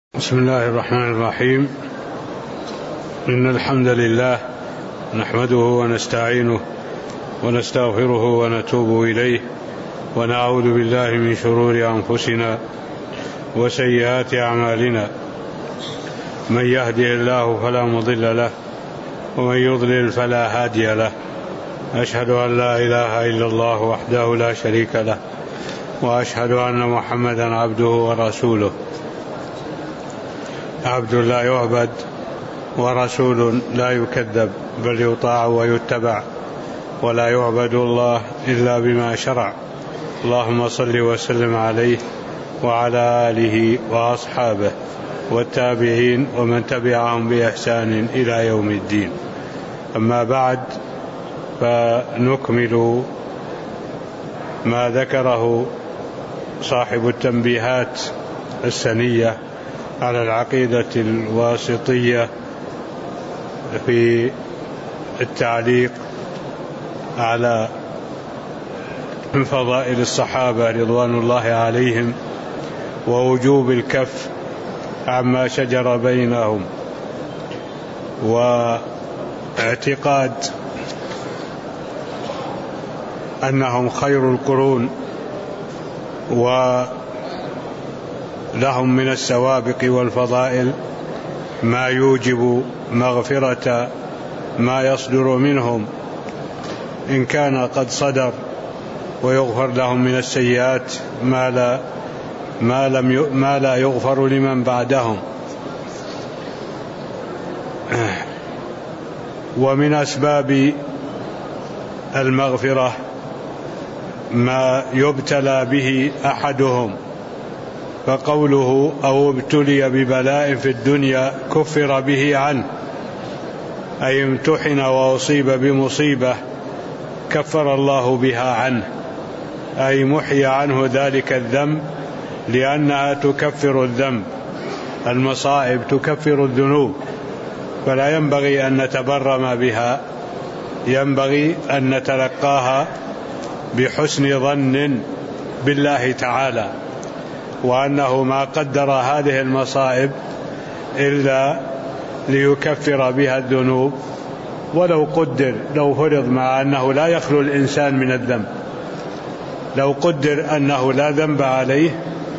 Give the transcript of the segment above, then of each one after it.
بسم الله الرحمن الرحيم. إن الحمد لله نحمده ونستعينه ونستغفره ونتوب إليه ونعوذ بالله من شرور أنفسنا وسيئات أعمالنا، من يهده الله فلا مضل له ومن يضلل فلا هادي له. أشهد أن لا إله إلا الله وحده لا شريك له، وأشهد أن محمدا عبده ورسوله، عبد لا يعبد ورسول لا يكذب، بل يطاع ويتبع، ولا يعبد الله إلا بما شرع. اللهم صل وسلم عليه وعلى آله وأصحابه والتابعين ومن تبعهم بإحسان إلى يوم الدين. أما بعد، فنكمل ما ذكره صاحب التنبيهات السنية على العقيدة الواسطية في التعليق على فضائل الصحابة رضوان الله عليهم ووجوب الكف عما شجر بينهم، واعتقاد أنهم خير القرون ولهم من السوابق والفضائل ما يوجب مغفرة ما يصدر منهم إن كان قد صدر، ويغفر لهم من السيئات ما لا يغفر لمن بعدهم. ومن أسباب المغفرة ما يبتلى به أحدهم، فقوله أو ابتلي ببلاء في الدنيا كفر به عنه، أي امتحن وأصيب بمصيبة كفر الله بها عنه، أي محي عنه ذلك الذنب، لأنها تكفر الذنب. المصائب تكفر الذنوب، فلا ينبغي أن نتبرم بها، ينبغي أن نتلقاها بحسن ظن بالله تعالى، وأنه ما قدر هذه المصائب إلا ليكفر بها الذنوب. ولو قدر، لو فرض، مع أنه لا يخلو الإنسان من الذنب، لو قدر أنه لا ذنب عليه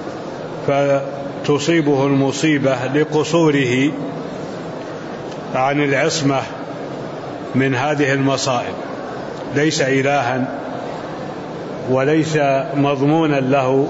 فتصيبه المصيبة لقصوره عن العصمة من هذه المصائب، ليس إلها وليس مضمونا له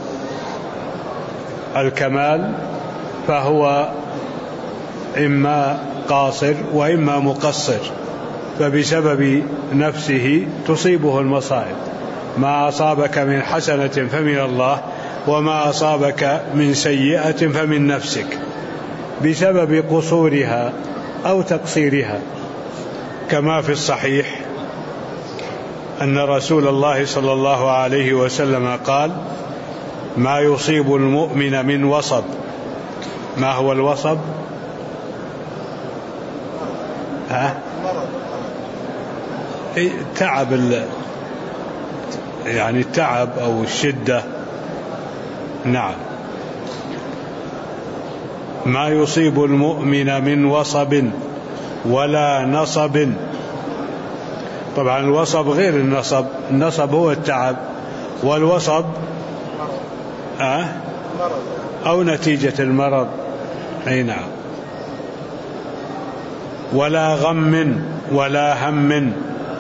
الكمال، فهو إما قاصر وإما مقصر، فبسبب نفسه تصيبه المصائب. ما أصابك من حسنة فمن الله، وما أصابك من سيئة فمن نفسك، بسبب قصورها أو تقصيرها. كما في الصحيح أن رسول الله صلى الله عليه وسلم قال: ما يصيب المؤمن من وصب. ما هو الوصب؟ تعب، يعني التعب أو الشدة. نعم. ما يصيب المؤمن من وصب ولا نصب. طبعا الوصب غير النصب، النصب هو التعب، والوصب أو نتيجة المرض. أي نعم. ولا غم ولا هم.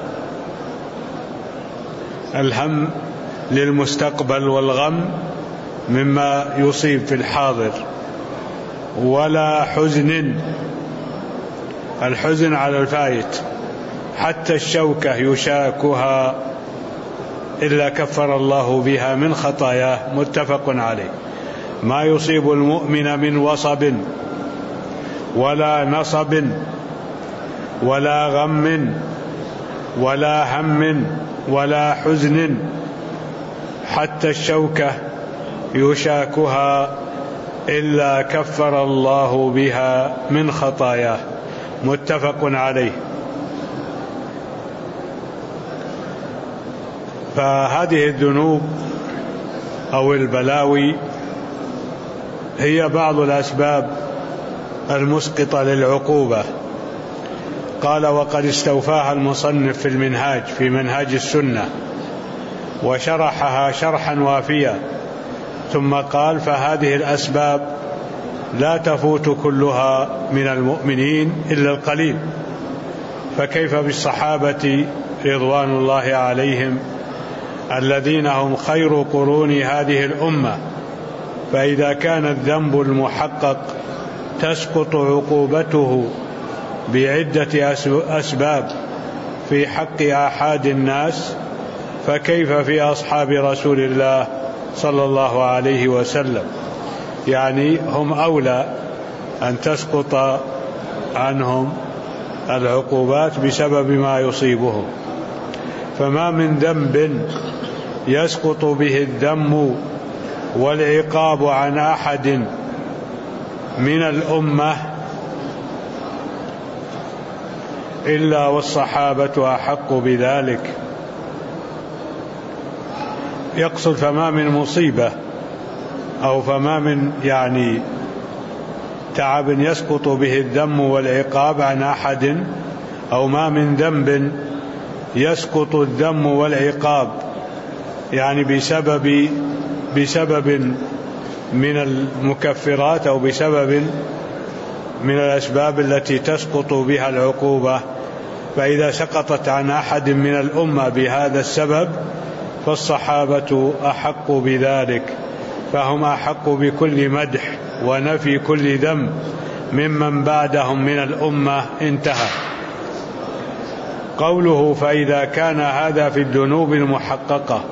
الهم للمستقبل، والغم مما يصيب في الحاضر. ولا حزن، الحزن على الفائت، حتى الشوكة يشاكها إلا كفر الله بها من خطاياه. متفق عليه. ما يصيب المؤمن من وصب ولا نصب ولا غم ولا هم ولا حزن حتى الشوكة يشاكها إلا كفر الله بها من خطاياه. متفق عليه. فهذه الذنوب أو البلاوي هي بعض الأسباب المسقطة للعقوبة. قال: وقد استوفاها المصنف في المنهاج، في منهاج السنة، وشرحها شرحا وافيا، ثم قال: فهذه الأسباب لا تفوت كلها من المؤمنين إلا القليل، فكيف بالصحابة رضوان الله عليهم الذين هم خير قرون هذه الأمة؟ فإذا كان الذنب المحقق تسقط عقوبته بعدة أسباب في حق آحاد الناس، فكيف في أصحاب رسول الله صلى الله عليه وسلم؟ يعني هم أولى أن تسقط عنهم العقوبات بسبب ما يصيبهم. فما من ذنب يسقط به الذم والعقاب عن أحد من الأمة إلا والصحابة أحق بذلك. يقصد فما من مصيبة أو فما من تعب يسقط به الذم والعقاب عن أحد، أو ما من ذنب يسقط الذم والعقاب بسبب من المكفرات أو بسبب من الأسباب التي تسقط بها العقوبة، فإذا سقطت عن أحد من الأمة بهذا السبب فالصحابة أحق بذلك، فهم أحق بكل مدح ونفي كل ذنب ممن بعدهم من الأمة. انتهى. قوله: فإذا كان هذا في الذنوب المحققة،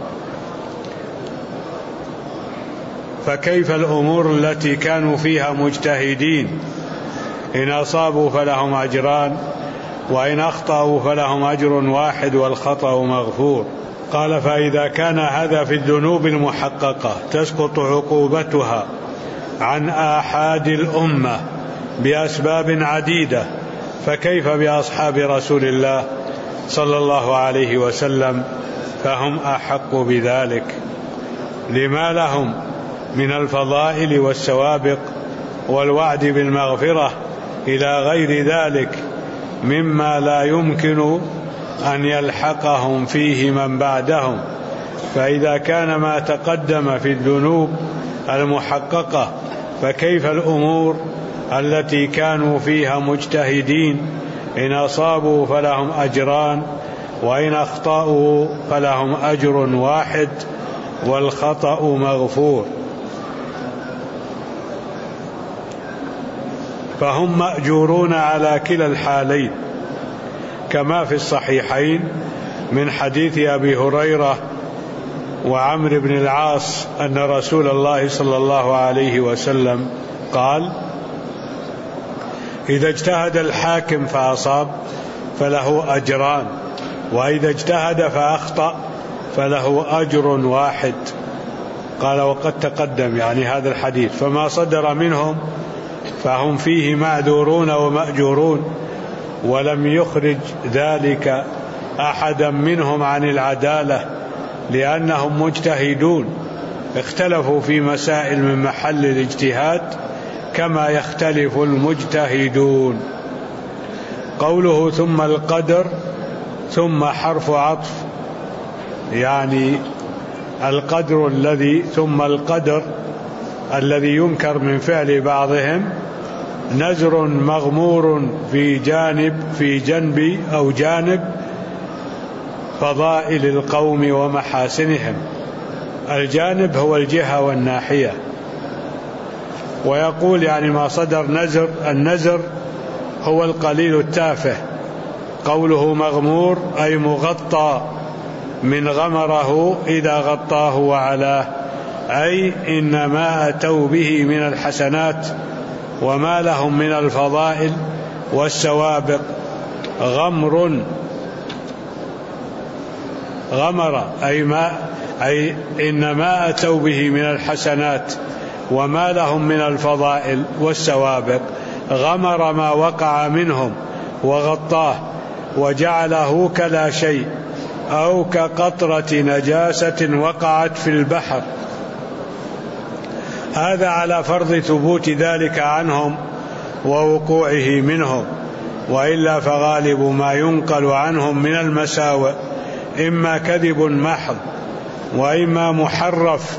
فكيف الأمور التي كانوا فيها مجتهدين؟ إن أصابوا فلهم أجران، وإن أخطأوا فلهم أجر واحد والخطأ مغفور. قال: فإذا كان هذا في الذنوب المحققة تسقط عقوبتها عن آحاد الأمة بأسباب عديدة، فكيف بأصحاب رسول الله صلى الله عليه وسلم؟ فهم أحق بذلك لما لهم من الفضائل والسوابق والوعد بالمغفرة إلى غير ذلك مما لا يمكن أن يلحقهم فيه من بعدهم. فإذا كان ما تقدم في الذنوب المحققة، فكيف الأمور التي كانوا فيها مجتهدين؟ إن أصابوا فلهم أجران، وإن أخطأوا فلهم أجر واحد والخطأ مغفور. فهم مأجورون على كلا الحالين، كما في الصحيحين من حديث أبي هريرة وعمرو بن العاص أن رسول الله صلى الله عليه وسلم قال: إذا اجتهد الحاكم فأصاب فله أجران، وإذا اجتهد فأخطأ فله أجر واحد. قال: وقد تقدم هذا الحديث، فما صدر منهم فهم فيه معذورون ومأجورون، ولم يخرج ذلك أحدا منهم عن العدالة، لأنهم مجتهدون اختلفوا في مسائل من محل الاجتهاد كما يختلف المجتهدون. قوله ثم القدر، ثم حرف عطف، القدر الذي ثم القدر الذي ينكر من فعل بعضهم نزر مغمور في جنب أو جانب فضائل القوم ومحاسنهم. الجانب هو الجهة والناحية. ويقول ما صدر نزر، النزر هو القليل التافه. قوله مغمور أي مغطى من غمره إذا غطاه وعلاه، أي إن ما أتوا به من الحسنات وما لهم من الفضائل والسوابق غمر أي إن ما أتوا به من الحسنات وما لهم من الفضائل والسوابق غمر ما وقع منهم وغطاه وجعله كلا شيء، أو كقطرة نجاسة وقعت في البحر. هذا على فرض ثبوت ذلك عنهم ووقوعه منهم، وإلا فغالب ما ينقل عنهم من المساوئ إما كذب محض وإما محرف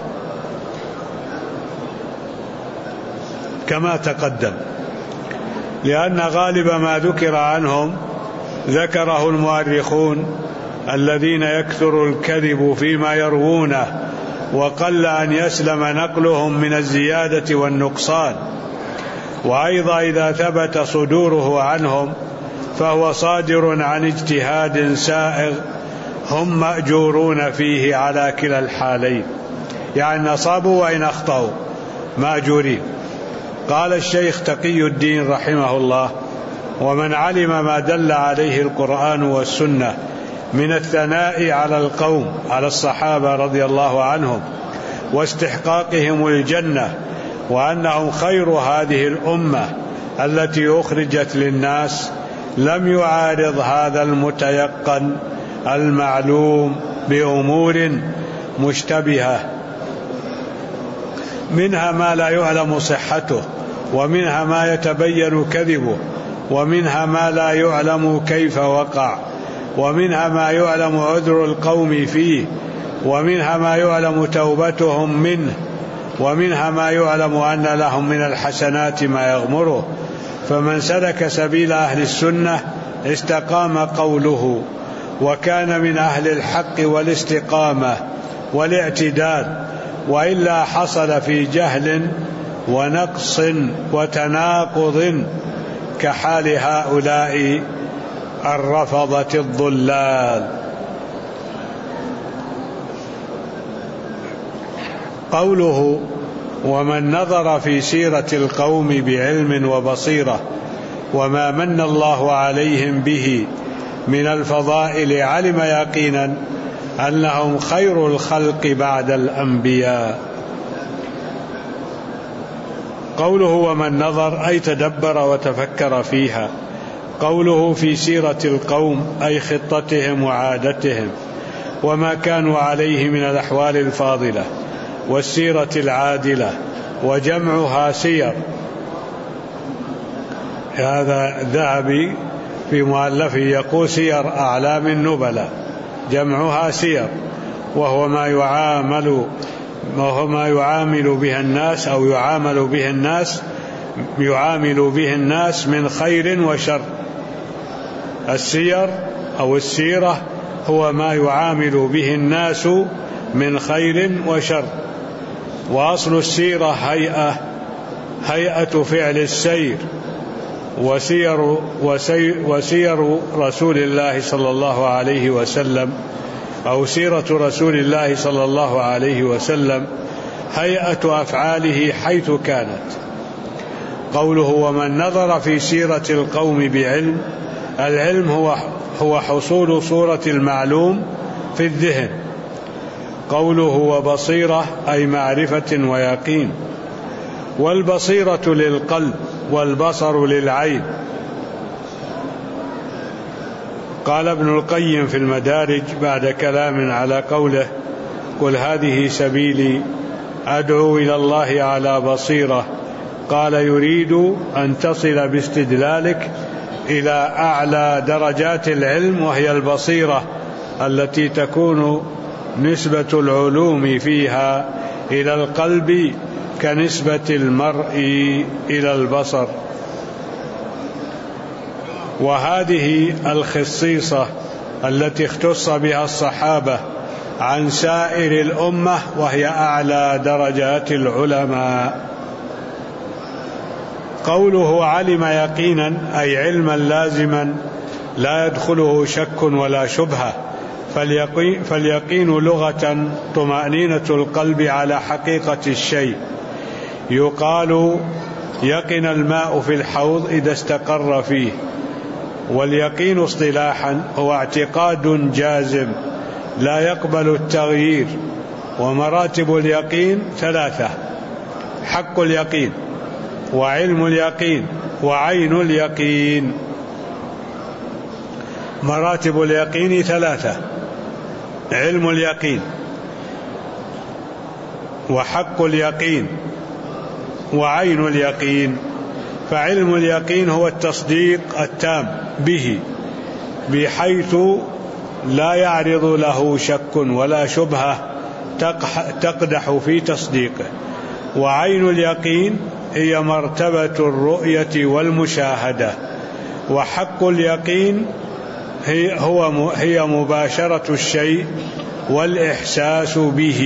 كما تقدم، لأن غالب ما ذكر عنهم ذكره المؤرخون الذين يكثر الكذب فيما يروونه، وقل أن يسلم نقلهم من الزيادة والنقصان. وأيضا إذا ثبت صدوره عنهم فهو صادر عن اجتهاد سائغ هم مأجورون فيه على كلا الحالين، يعني أصابوا وإن أخطأوا مأجورين. قال الشيخ تقي الدين رحمه الله: ومن علم ما دل عليه القرآن والسنة من الثناء على القوم، على الصحابة رضي الله عنهم، واستحقاقهم الجنة، وأنهم خير هذه الأمة التي أخرجت للناس، لم يعارض هذا المتيقن المعلوم بأمور مشتبهة، منها ما لا يعلم صحته، ومنها ما يتبين كذبه، ومنها ما لا يعلم كيف وقع، ومنها ما يعلم عذر القوم فيه، ومنها ما يعلم توبتهم منه، ومنها ما يعلم أن لهم من الحسنات ما يغمره. فمن سلك سبيل أهل السنة استقام قوله، وكان من أهل الحق والاستقامة والاعتدال، وإلا حصل في جهل ونقص وتناقض كحال هؤلاء الرفضة الضلال. قوله: ومن نظر في سيرة القوم بعلم وبصيرة وما من الله عليهم به من الفضائل علم يقينا أنهم خير الخلق بعد الأنبياء. قوله ومن نظر أي تدبر وتفكر فيها. قوله في سيرة القوم أي خطتهم وعادتهم وما كانوا عليه من الأحوال الفاضلة والسيرة العادلة، وجمعها سير. هذا الذهبي في مؤلفه يقول سير أعلام النبلاء، جمعها سير، وهو ما يعامل به الناس أو يعامل به الناس من خير وشر. السير أو السيرة هو ما يعامل به الناس من خير وشر. وأصل السيرة هيئة فعل السير، وسير رسول الله صلى الله عليه وسلم أو سيرة رسول الله صلى الله عليه وسلم هيئة أفعاله حيث كانت. قوله ومن نظر في سيرة القوم بعلم، العلم هو حصول صورة المعلوم في الذهن. قوله وبصيرة أي معرفة ويقين، والبصيرة للقلب والبصر للعين. قال ابن القيم في المدارج بعد كلام على قوله قل هذه سبيلي أدعو إلى الله على بصيرة، قال يريد أن تصل باستدلالك إلى أعلى درجات العلم، وهي البصيرة التي تكون نسبة العلوم فيها إلى القلب كنسبة المرء إلى البصر. وهذه الخصيصة التي اختص بها الصحابة عن سائر الأمة، وهي أعلى درجات العلماء. قوله علم يقينا أي علما لازما لا يدخله شك ولا شبهة. فاليقين لغة طمأنينة القلب على حقيقة الشيء. يقال يقن الماء في الحوض إذا استقر فيه. واليقين اصطلاحا هو اعتقاد جازم لا يقبل التغيير. ومراتب اليقين ثلاثة: حق اليقين، وعلم اليقين، وعين اليقين. مراتب اليقين ثلاثة: علم اليقين، وحق اليقين، وعين اليقين. فعلم اليقين هو التصديق التام به بحيث لا يعرض له شك ولا شبهة تقدح في تصديقه. وعين اليقين هي مرتبة الرؤية والمشاهدة، وحق اليقين هي مباشرة الشيء والإحساس به.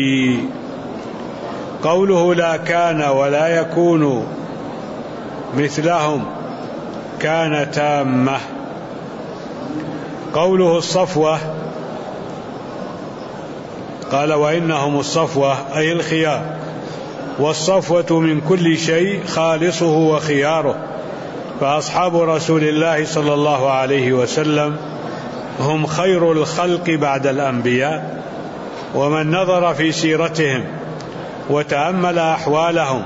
قوله لا كان ولا يكون مثلهم كان تامة. قوله الصفوة قال وإنهم الصفوة أي الخيار، والصفوة من كل شيء خالصه وخياره، فأصحاب رسول الله صلى الله عليه وسلم هم خير الخلق بعد الأنبياء. ومن نظر في سيرتهم وتأمل أحوالهم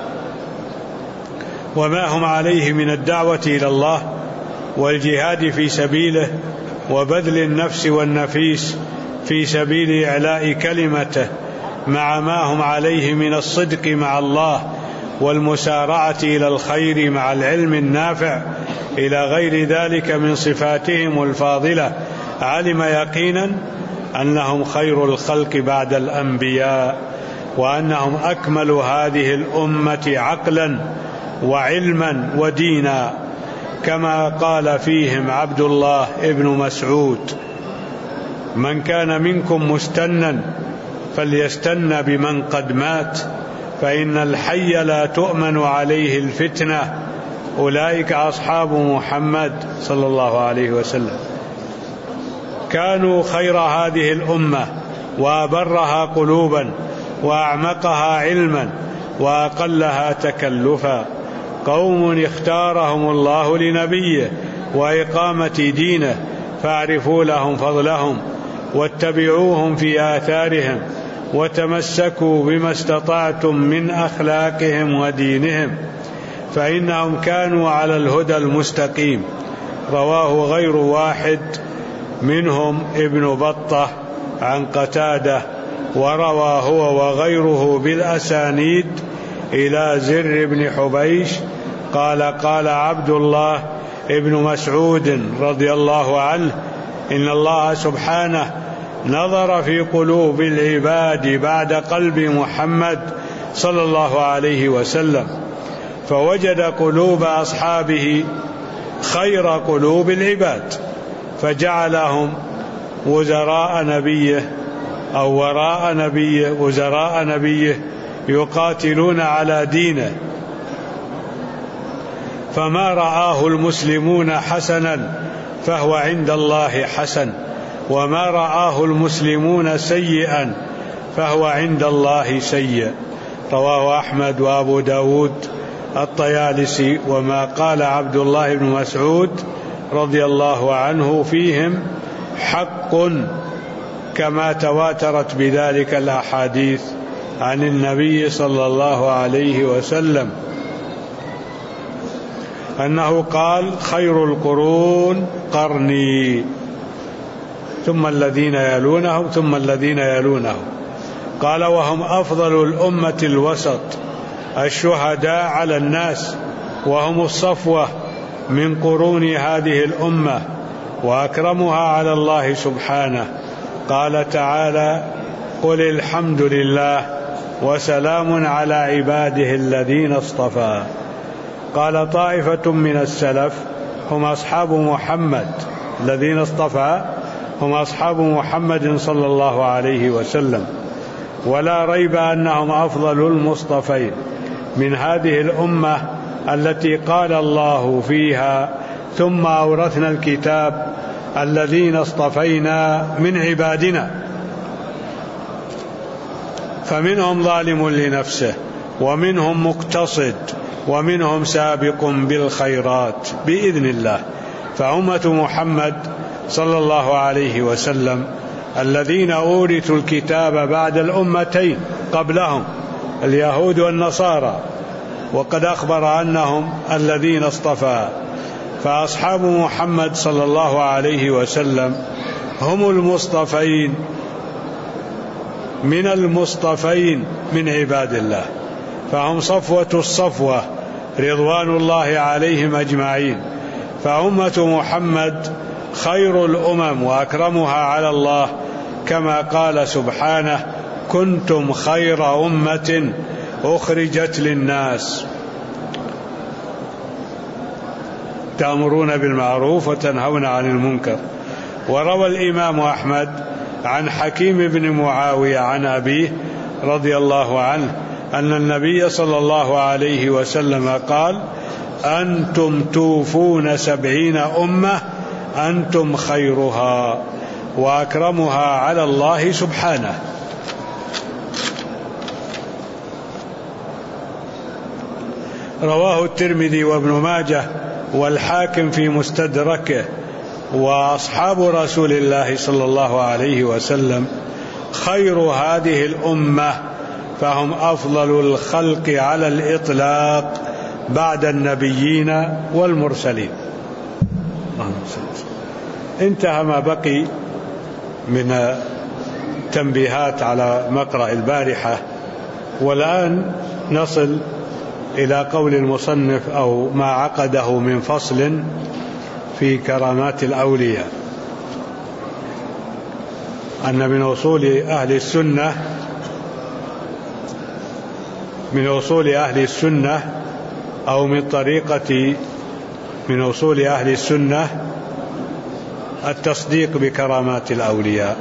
وما هم عليه من الدعوة إلى الله والجهاد في سبيله وبذل النفس والنفيس في سبيل إعلاء كلمته، مع ما هم عليه من الصدق مع الله والمسارعة إلى الخير مع العلم النافع إلى غير ذلك من صفاتهم الفاضلة، علم يقينا أنهم خير الخلق بعد الأنبياء، وأنهم أكمل هذه الأمة عقلا وعلما ودينا، كما قال فيهم عبد الله ابن مسعود: من كان منكم مستنا فليستن بمن قد مات، فإن الحي لا تؤمن عليه الفتنة. أولئك أصحاب محمد صلى الله عليه وسلم، كانوا خير هذه الأمة وأبرها قلوبا وأعمقها علما وأقلها تكلفا، قوم اختارهم الله لنبيه وإقامة دينه، فاعرفوا لهم فضلهم واتبعوهم في آثارهم وتمسكوا بما استطعتم من أخلاقهم ودينهم، فإنهم كانوا على الهدى المستقيم. رواه غير واحد منهم ابن بطة عن قتادة، وروى هو وغيره بالأسانيد إلى زر بن حبيش قال: قال عبد الله ابن مسعود رضي الله عنه: إن الله سبحانه نظر في قلوب العباد بعد قلب محمد صلى الله عليه وسلم، فوجد قلوب أصحابه خير قلوب العباد، فجعلهم وزراء نبيه أو وراء نبيه، وزراء نبيه يقاتلون على دينه، فما رآه المسلمون حسنا فهو عند الله حسن، وما رآه المسلمون سيئا فهو عند الله سيء. رواه أحمد وأبو داود الطيالسي. وما قال عبد الله بن مسعود رضي الله عنه فيهم حق، كما تواترت بذلك الأحاديث عن النبي صلى الله عليه وسلم أنه قال: خير القرون قرني ثم الذين يلونهم ثم الذين يلونهم. قال: وهم أفضل الأمة الوسط الشهداء على الناس، وهم الصفوة من قرون هذه الأمة وأكرمها على الله سبحانه. قال تعالى: قل الحمد لله وسلام على عباده الذين اصطفى. قال طائفة من السلف: هم أصحاب محمد الذين اصطفى، هم أصحاب محمد صلى الله عليه وسلم، ولا ريب أنهم أفضل المصطفين من هذه الأمة التي قال الله فيها: ثم أورثنا الكتاب الذين اصطفينا من عبادنا، فمنهم ظالم لنفسه ومنهم مقتصد ومنهم سابق بالخيرات بإذن الله. فأمة محمد صلى الله عليه وسلم الذين أورثوا الكتاب بعد الأمتين قبلهم اليهود والنصارى، وقد أخبر أنهم الذين اصطفى، فأصحاب محمد صلى الله عليه وسلم هم المصطفين من المصطفين من عباد الله، فهم صفوة الصفوة رضوان الله عليهم أجمعين. فأمة محمد خير الأمم وأكرمها على الله، كما قال سبحانه: كنتم خير أمة أخرجت للناس تأمرون بالمعروف وتنهون عن المنكر. وروى الإمام أحمد عن حكيم بن معاوية عن أبيه رضي الله عنه أن النبي صلى الله عليه وسلم قال: أنتم توفون 70 أمة أنتم خيرها وأكرمها على الله سبحانه. رواه الترمذي وابن ماجه والحاكم في مستدركه. وأصحاب رسول الله صلى الله عليه وسلم خير هذه الأمة، فهم أفضل الخلق على الإطلاق بعد النبيين والمرسلين. انتهى ما بقي من تنبيهات على مقرأ البارحة، والآن نصل إلى قول المصنف أو ما عقده من فصل في كرامات الأولياء، أن من أصول أهل السنة أو من أصول أهل السنة التصديق بكرامات الأولياء،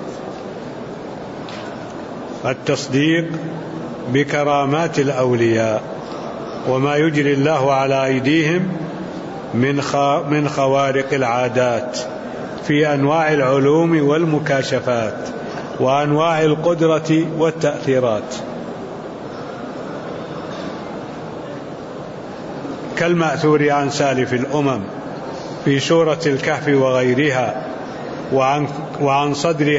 التصديق بكرامات الأولياء وما يجري الله على أيديهم من خوارق العادات في أنواع العلوم والمكاشفات وأنواع القدرة والتأثيرات، كالمأثور عن سالف الأمم في سورة الكهف وغيرها، وعن صدر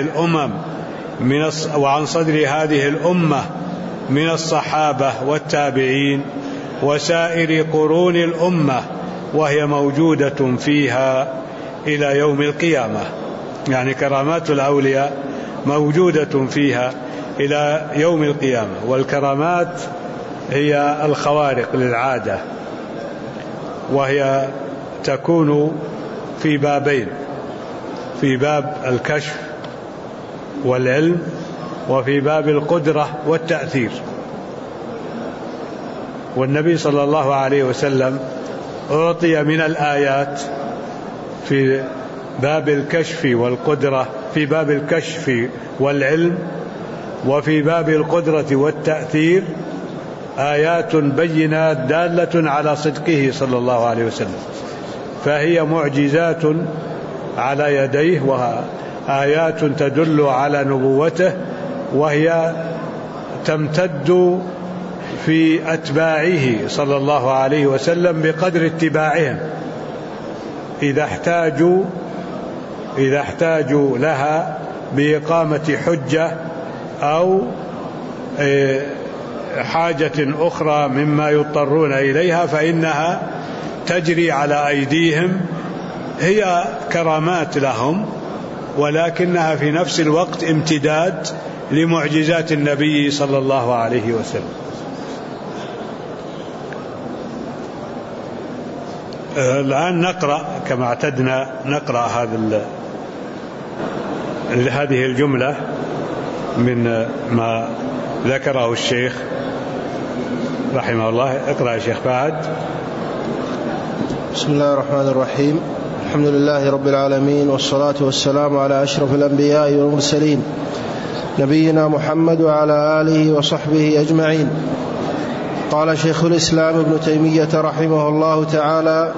هذه الأمة من الصحابة والتابعين وسائر قرون الأمة، وهي موجودة فيها إلى يوم القيامة. يعني كرامات الأولياء موجودة فيها إلى يوم القيامة. والكرامات هي الخوارق للعادة، وهي تكون في بابين: في باب الكشف والعلم، وفي باب القدرة والتأثير. والنبي صلى الله عليه وسلم أعطي من الآيات في باب الكشف والقدرة، في باب الكشف والعلم، وفي باب القدرة والتأثير آيات بينات دالة على صدقه صلى الله عليه وسلم، فهي معجزات على يديه وآيات تدل على نبوته، وهي تمتد في أتباعه صلى الله عليه وسلم بقدر اتباعهم إذا احتاجوا لها بإقامة حجة أو حاجة أخرى مما يضطرون إليها، فإنها تجري على أيديهم. هي كرامات لهم، ولكنها في نفس الوقت امتداد لمعجزات النبي صلى الله عليه وسلم. الآن نقرأ كما اعتدنا، نقرأ هذه الجملة من ما ذكره الشيخ رحمه الله. اقرأ يا شيخ فهد. بسم الله الرحمن الرحيم. الحمد لله رب العالمين، والصلاة والسلام على أشرف الأنبياء والمرسلين، نبينا محمد وعلى آله وصحبه أجمعين. قال شيخ الإسلام ابن تيمية رحمه الله تعالى: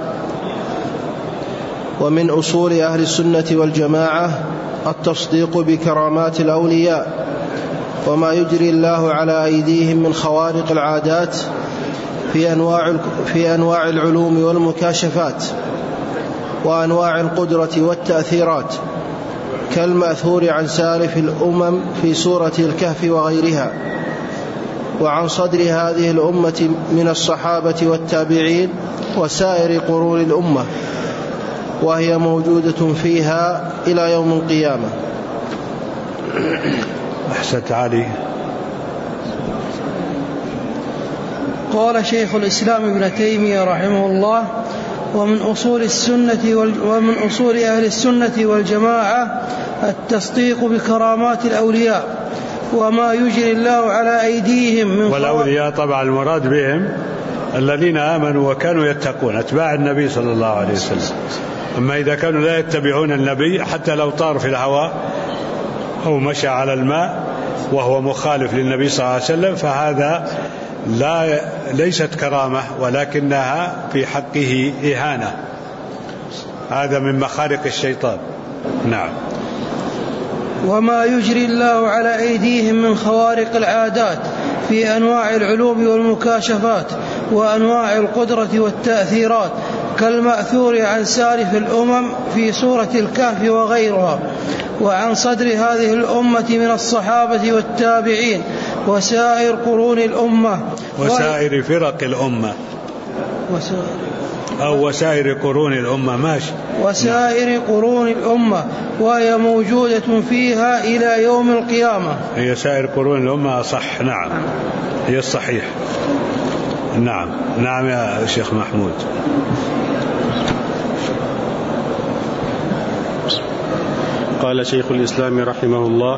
ومن أصول أهل السنة والجماعة التصديق بكرامات الأولياء وما يجري الله على أيديهم من خوارق العادات في أنواع العلوم والمكاشفات وأنواع القدرة والتأثيرات، كالمأثور عن سالف الأمم في سورة الكهف وغيرها، وعن صدر هذه الأمة من الصحابة والتابعين وسائر قرون الأمة، وهي موجودة فيها إلى يوم القيامة. أحسنت علي. قال شيخ الإسلام ابن تيمية رحمه الله: ومن أصول أهل السنة والجماعة التصديق بكرامات الأولياء وما يجري الله على أيديهم من والأولياء طبعا المراد بهم الذين آمنوا وكانوا يتقون، أتباع النبي صلى الله عليه وسلم. أما إذا كانوا لا يتبعون النبي حتى لو طار في الهواء أو مشى على الماء وهو مخالف للنبي صلى الله عليه وسلم فهذا ليست كرامة ولكنها في حقه إهانة، هذا من مخارق الشيطان. نعم. وما يجري الله على أيديهم من خوارق العادات في أنواع العلوم والمكاشفات وأنواع القدرة والتأثيرات كالمأثور عن سالف الأمم في سورة الكهف وغيرها، وعن صدر هذه الأمة من الصحابة والتابعين وسائر قرون الأمة وسائر فرق الأمة أو وسائر قرون الأمة، ماشي، وسائر قرون الأمة، وهي موجودة فيها إلى يوم القيامة. هي سائر قرون الأمة صح. نعم، هي الصحيح. نعم نعم يا شيخ محمود. قال شيخ الإسلام رحمه الله: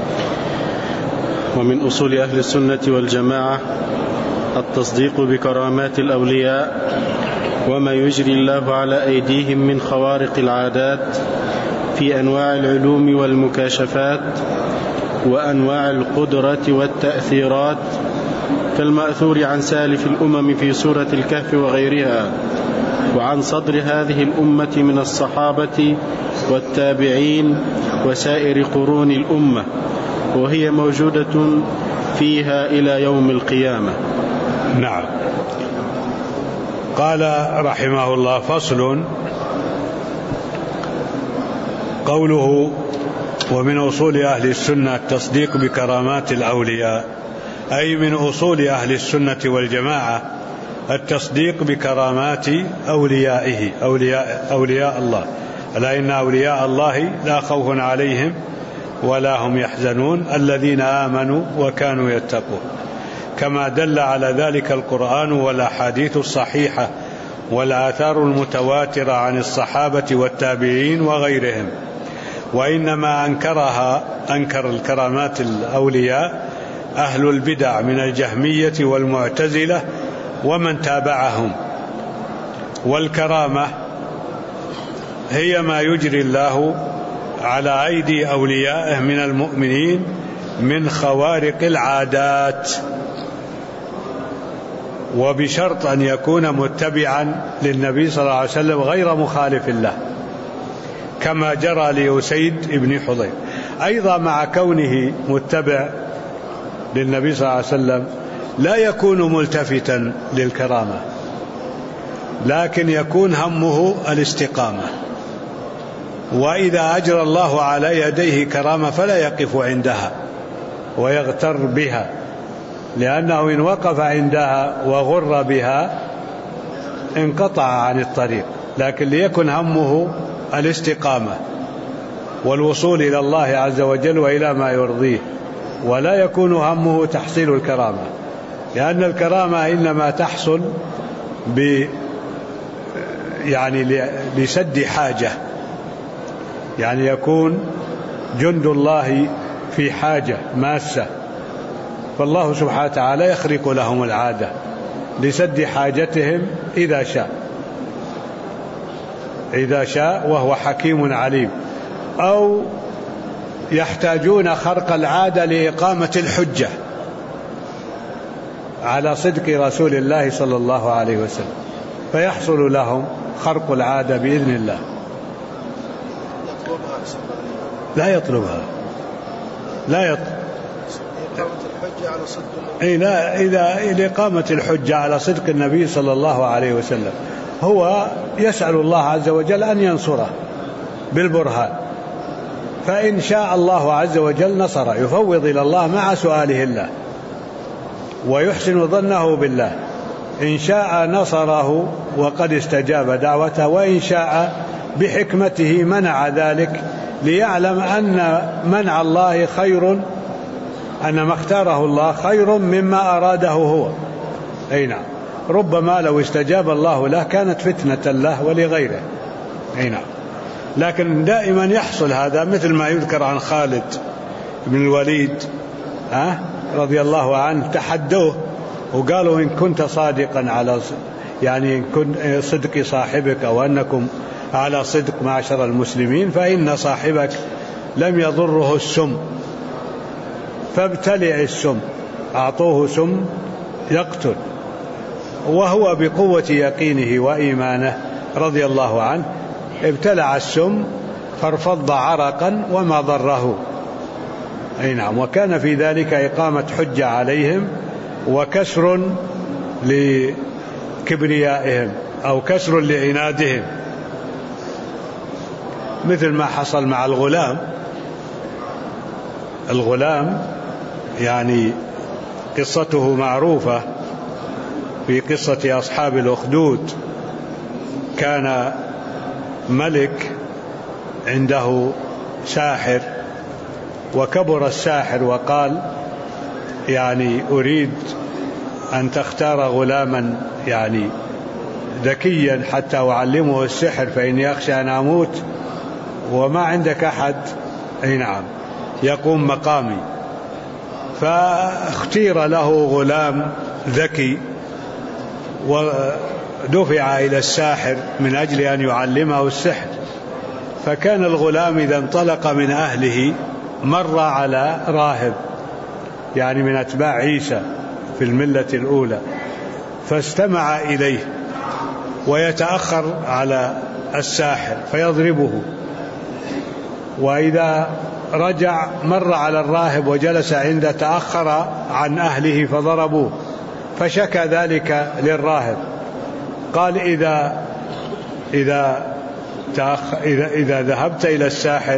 ومن أصول أهل السنة والجماعة التصديق بكرامات الأولياء وما يجري الله على أيديهم من خوارق العادات في أنواع العلوم والمكاشفات وأنواع القدرة والتأثيرات كالمأثور عن سالف الأمم في سورة الكهف وغيرها، وعن صدر هذه الأمة من الصحابة والتابعين وسائر قرون الأمة، وهي موجودة فيها إلى يوم القيامة. نعم. قال رحمه الله: فصل. قوله: ومن أصول أهل السنة التصديق بكرامات الأولياء، أي من أصول أهل السنة والجماعة التصديق بكرامات أوليائه، أولياء الله، ألا إن أولياء الله لا خوف عليهم ولا هم يحزنون الذين آمنوا وكانوا يتقون، كما دل على ذلك القرآن والأحاديث الصحيحة والآثار المتواترة عن الصحابة والتابعين وغيرهم. وإنما أنكر الكرامات الأولياء أهل البدع من الجهمية والمعتزلة ومن تابعهم. والكرامة هي ما يجري الله على أيدي أوليائه من المؤمنين من خوارق العادات، وبشرط أن يكون متبعا للنبي صلى الله عليه وسلم غير مخالف له، كما جرى لأسيد بن حضير. أيضا مع كونه متبع للنبي صلى الله عليه وسلم لا يكون ملتفتا للكرامة، لكن يكون همه الاستقامة، وإذا أجرى الله على يديه كرامة فلا يقف عندها ويغتر بها، لأنه إن وقف عندها وغر بها انقطع عن الطريق، لكن ليكن همه الاستقامة والوصول إلى الله عز وجل وإلى ما يرضيه، ولا يكون همه تحصيل الكرامة، لأن الكرامة إنما تحصل لسد حاجة، يعني يكون جند الله في حاجة ماسة، فالله سبحانه وتعالى يخرق لهم العادة لسد حاجتهم إذا شاء وهو حكيم عليم، أو يحتاجون خرق العادة لإقامة الحجة على صدق رسول الله صلى الله عليه وسلم، فيحصل لهم خرق العادة بإذن الله. لا يطلبها، إذا إقامة الحجة على صدق النبي صلى الله عليه وسلم هو يسأل الله عز وجل أن ينصره بالبرهان، فإن شاء الله عز وجل نصر، يفوض إلى الله مع سؤاله الله ويحسن ظنه بالله، إن شاء نصره وقد استجاب دعوته، وإن شاء بحكمته منع ذلك ليعلم أن منع الله خير، أن ما اختاره الله خير مما أراده هو، أي نعم، ربما لو استجاب الله له كانت فتنة له ولغيره. أي نعم، لكن دائما يحصل هذا، مثل ما يذكر عن خالد بن الوليد رضي الله عنه، تحدوه وقالوا إن كنت صادقا على يعني إن كنت صدق صاحبك أو أنكم على صدق معشر المسلمين فإن صاحبك لم يضره السم فابتلع السم. أعطوه سم يقتل، وهو بقوة يقينه وإيمانه رضي الله عنه ابتلع السم فارفض عرقا وما ضره. أي نعم، وكان في ذلك إقامة حجة عليهم وكسر لكبريائهم أو كسر لعنادهم، مثل ما حصل مع الغلام يعني قصته معروفة في قصة أصحاب الأخدود. كان ملك عنده ساحر، وكبر الساحر وقال يعني أريد أن تختار غلاما يعني ذكيا حتى أعلمه السحر، فإني أخشى أن أموت وما عندك أحد أي نعم يقوم مقامي. فاختير له غلام ذكي ودفع إلى الساحر من أجل أن يعلمه السحر. فكان الغلام إذا انطلق من أهله مر على راهب يعني من أتباع عيسى في الملة الأولى، فاستمع إليه ويتأخر على الساحر فيضربه، وإذا رجع مر على الراهب وجلس عنده تأخر عن أهله فضربوه، فشكى ذلك للراهب. قال إذا ذهبت إلى الساحر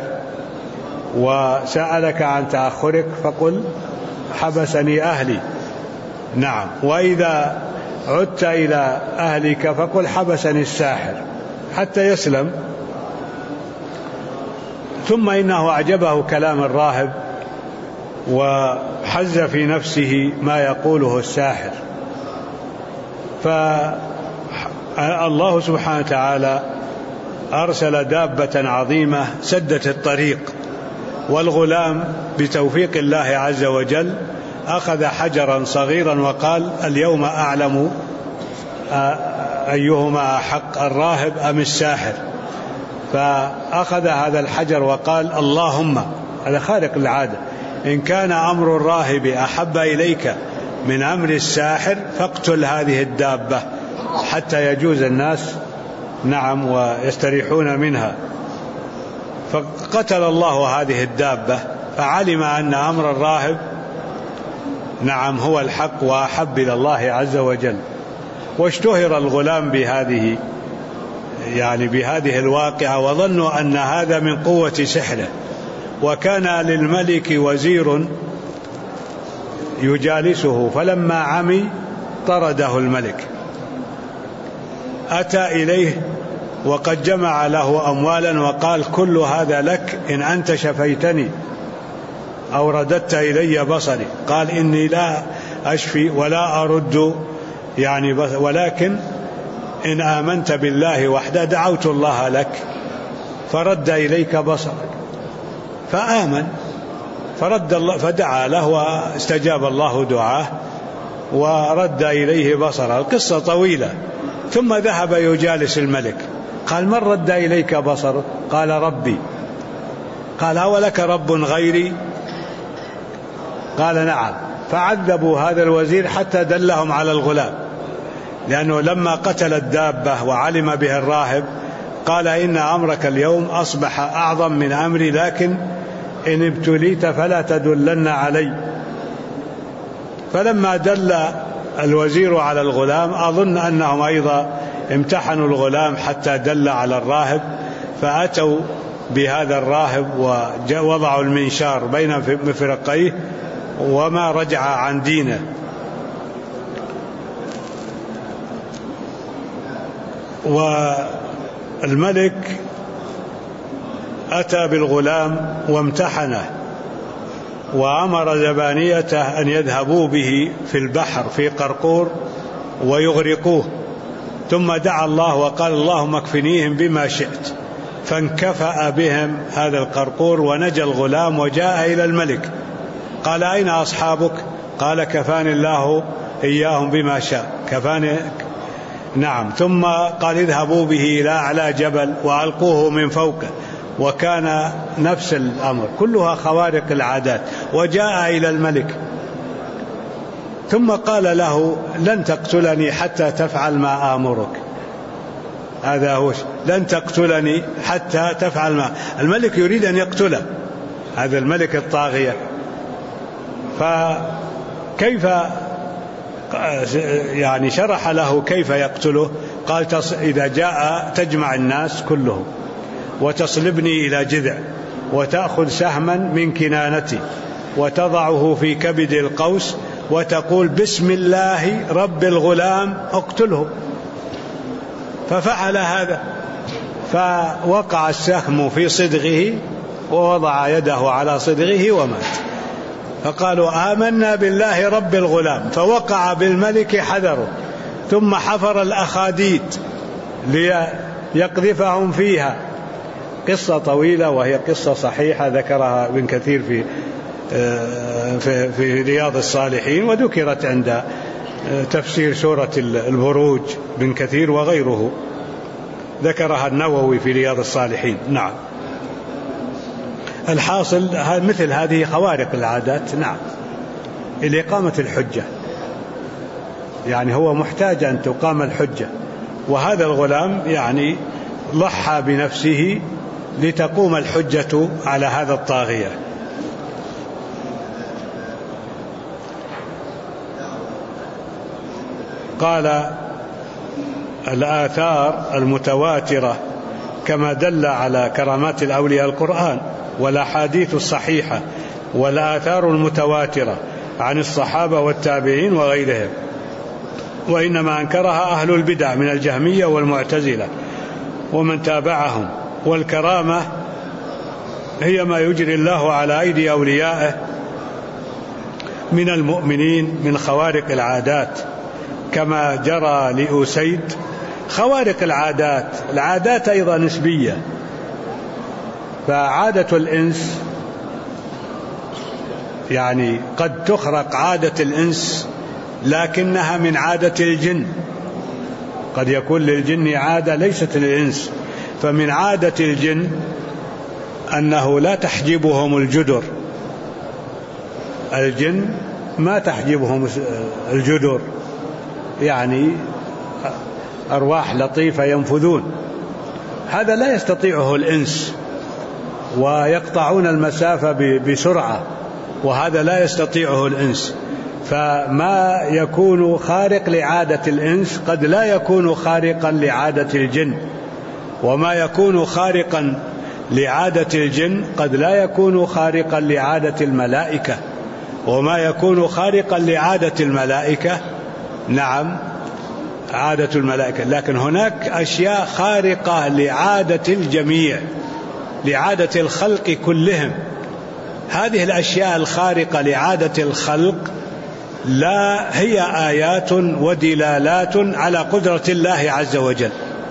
وسألك عن تأخرك فقل حبسني أهلي، نعم، وإذا عدت إلى أهلك فقل حبسني الساحر حتى يسلم. ثم إنه أعجبه كلام الراهب وحز في نفسه ما يقوله الساحر، فالله سبحانه وتعالى أرسل دابة عظيمة سدت الطريق، والغلام بتوفيق الله عز وجل أخذ حجرا صغيرا وقال اليوم أعلم أيهما أحق الراهب أم الساحر. فأخذ هذا الحجر وقال اللهم، هذا خارق العادة، إن كان أمر الراهب أحب إليك من أمر الساحر فاقتل هذه الدابة حتى يجوز الناس نعم ويستريحون منها. فقتل الله هذه الدابة، فعلم أن أمر الراهب نعم هو الحق وأحب إلى الله عز وجل. واشتهر الغلام بهذه الواقعة، وظنوا أن هذا من قوة سحره. وكان للملك وزير يجالسه، فلما عمي طرده الملك، أتى إليه وقد جمع له أموالا وقال كل هذا لك إن أنت شفيتني أو رددت إلي بصري. قال إني لا أشفي ولا أرد ولكن إن آمنت بالله وحده دعوت الله لك فرد إليك بصرك. فآمن فدعا له واستجاب الله دعاه ورد إليه بصره. القصة طويلة. ثم ذهب يجالس الملك، قال من رد إليك بصره؟ قال ربي. قال أولك رب غيري؟ قال نعم. فعذبوا هذا الوزير حتى دلهم على الغلام، لأنه لما قتل الدابة وعلم به الراهب قال إن أمرك اليوم أصبح أعظم من أمري، لكن إن ابتليت فلا تدلن علي. فلما دل الوزير على الغلام أظن أنهم أيضا امتحنوا الغلام حتى دل على الراهب، فأتوا بهذا الراهب ووضعوا المنشار بين مفرقيه وما رجع عن دينه. والملك أتى بالغلام وامتحنه وأمر زبانيته أن يذهبوا به في البحر في قرقور ويغرقوه، ثم دعا الله وقال اللهم اكفنيهم بما شئت، فانكفأ بهم هذا القرقور ونجا الغلام وجاء إلى الملك. قال أين أصحابك؟ قال كفاني الله إياهم بما شاء، كفاني. نعم. ثم قال اذهبوا به إلى أعلى جبل وألقوه من فوقه، وكان نفس الأمر، كلها خوارق العادات. وجاء إلى الملك ثم قال له لن تقتلني حتى تفعل ما آمرك. هذا هو، لن تقتلني حتى تفعل ما. الملك يريد أن يقتله، هذا الملك الطاغية. فكيف يعني شرح له كيف يقتله. قال إذا جاء تجمع الناس كلهم وتصلبني إلى جذع وتأخذ سهما من كنانتي وتضعه في كبد القوس وتقول بسم الله رب الغلام اقتله. ففعل هذا، فوقع السهم في صدغه ووضع يده على صدغه ومات. فقالوا آمنا بالله رب الغلام، فوقع بالملك حذره، ثم حفر الأخاديد ليقذفهم فيها. قصة طويلة وهي قصة صحيحة ذكرها ابن كثير في رياض الصالحين، وذكرت عند تفسير سورة البروج ابن كثير وغيره، ذكرها النووي في رياض الصالحين. نعم. الحاصل مثل هذه خوارق العادات. نعم. لإقامة الحجة، يعني هو محتاج أن تقام الحجة، وهذا الغلام يعني ضحى بنفسه لتقوم الحجة على هذا الطاغية. قال الآثار المتواترة كما دل على كرامات الأولياء القرآن، والأحاديث الصحيحة والآثار المتواترة عن الصحابة والتابعين وغيرهم، وإنما أنكرها أهل البدع من الجهمية والمعتزلة ومن تابعهم. والكرامة هي ما يجري الله على أيدي أوليائه من المؤمنين من خوارق العادات، كما جرى لأسيد. خوارق العادات أيضا نسبية، فعادة الإنس يعني قد تخرق عادة الإنس لكنها من عادة الجن، قد يكون للجن عادة ليست للإنس. فمن عادة الجن أنه لا تحجبهم الجدر، الجن ما تحجبهم الجدر، يعني أرواح لطيفة ينفذون، هذا لا يستطيعه الإنس، ويقطعون المسافة بسرعة، وهذا لا يستطيعه الإنس. فما يكون خارق لعادة الإنس قد لا يكون خارقا لعادة الجن، وما يكون خارقا لعادة الجن قد لا يكون خارقا لعادة الملائكة، وما يكون خارقا لعادة الملائكة نعم عادة الملائكة. لكن هناك أشياء خارقة لعادة الجميع، لعادة الخلق كلهم. هذه الأشياء الخارقة لعادة الخلق لا هي آيات ودلالات على قدرة الله عز وجل،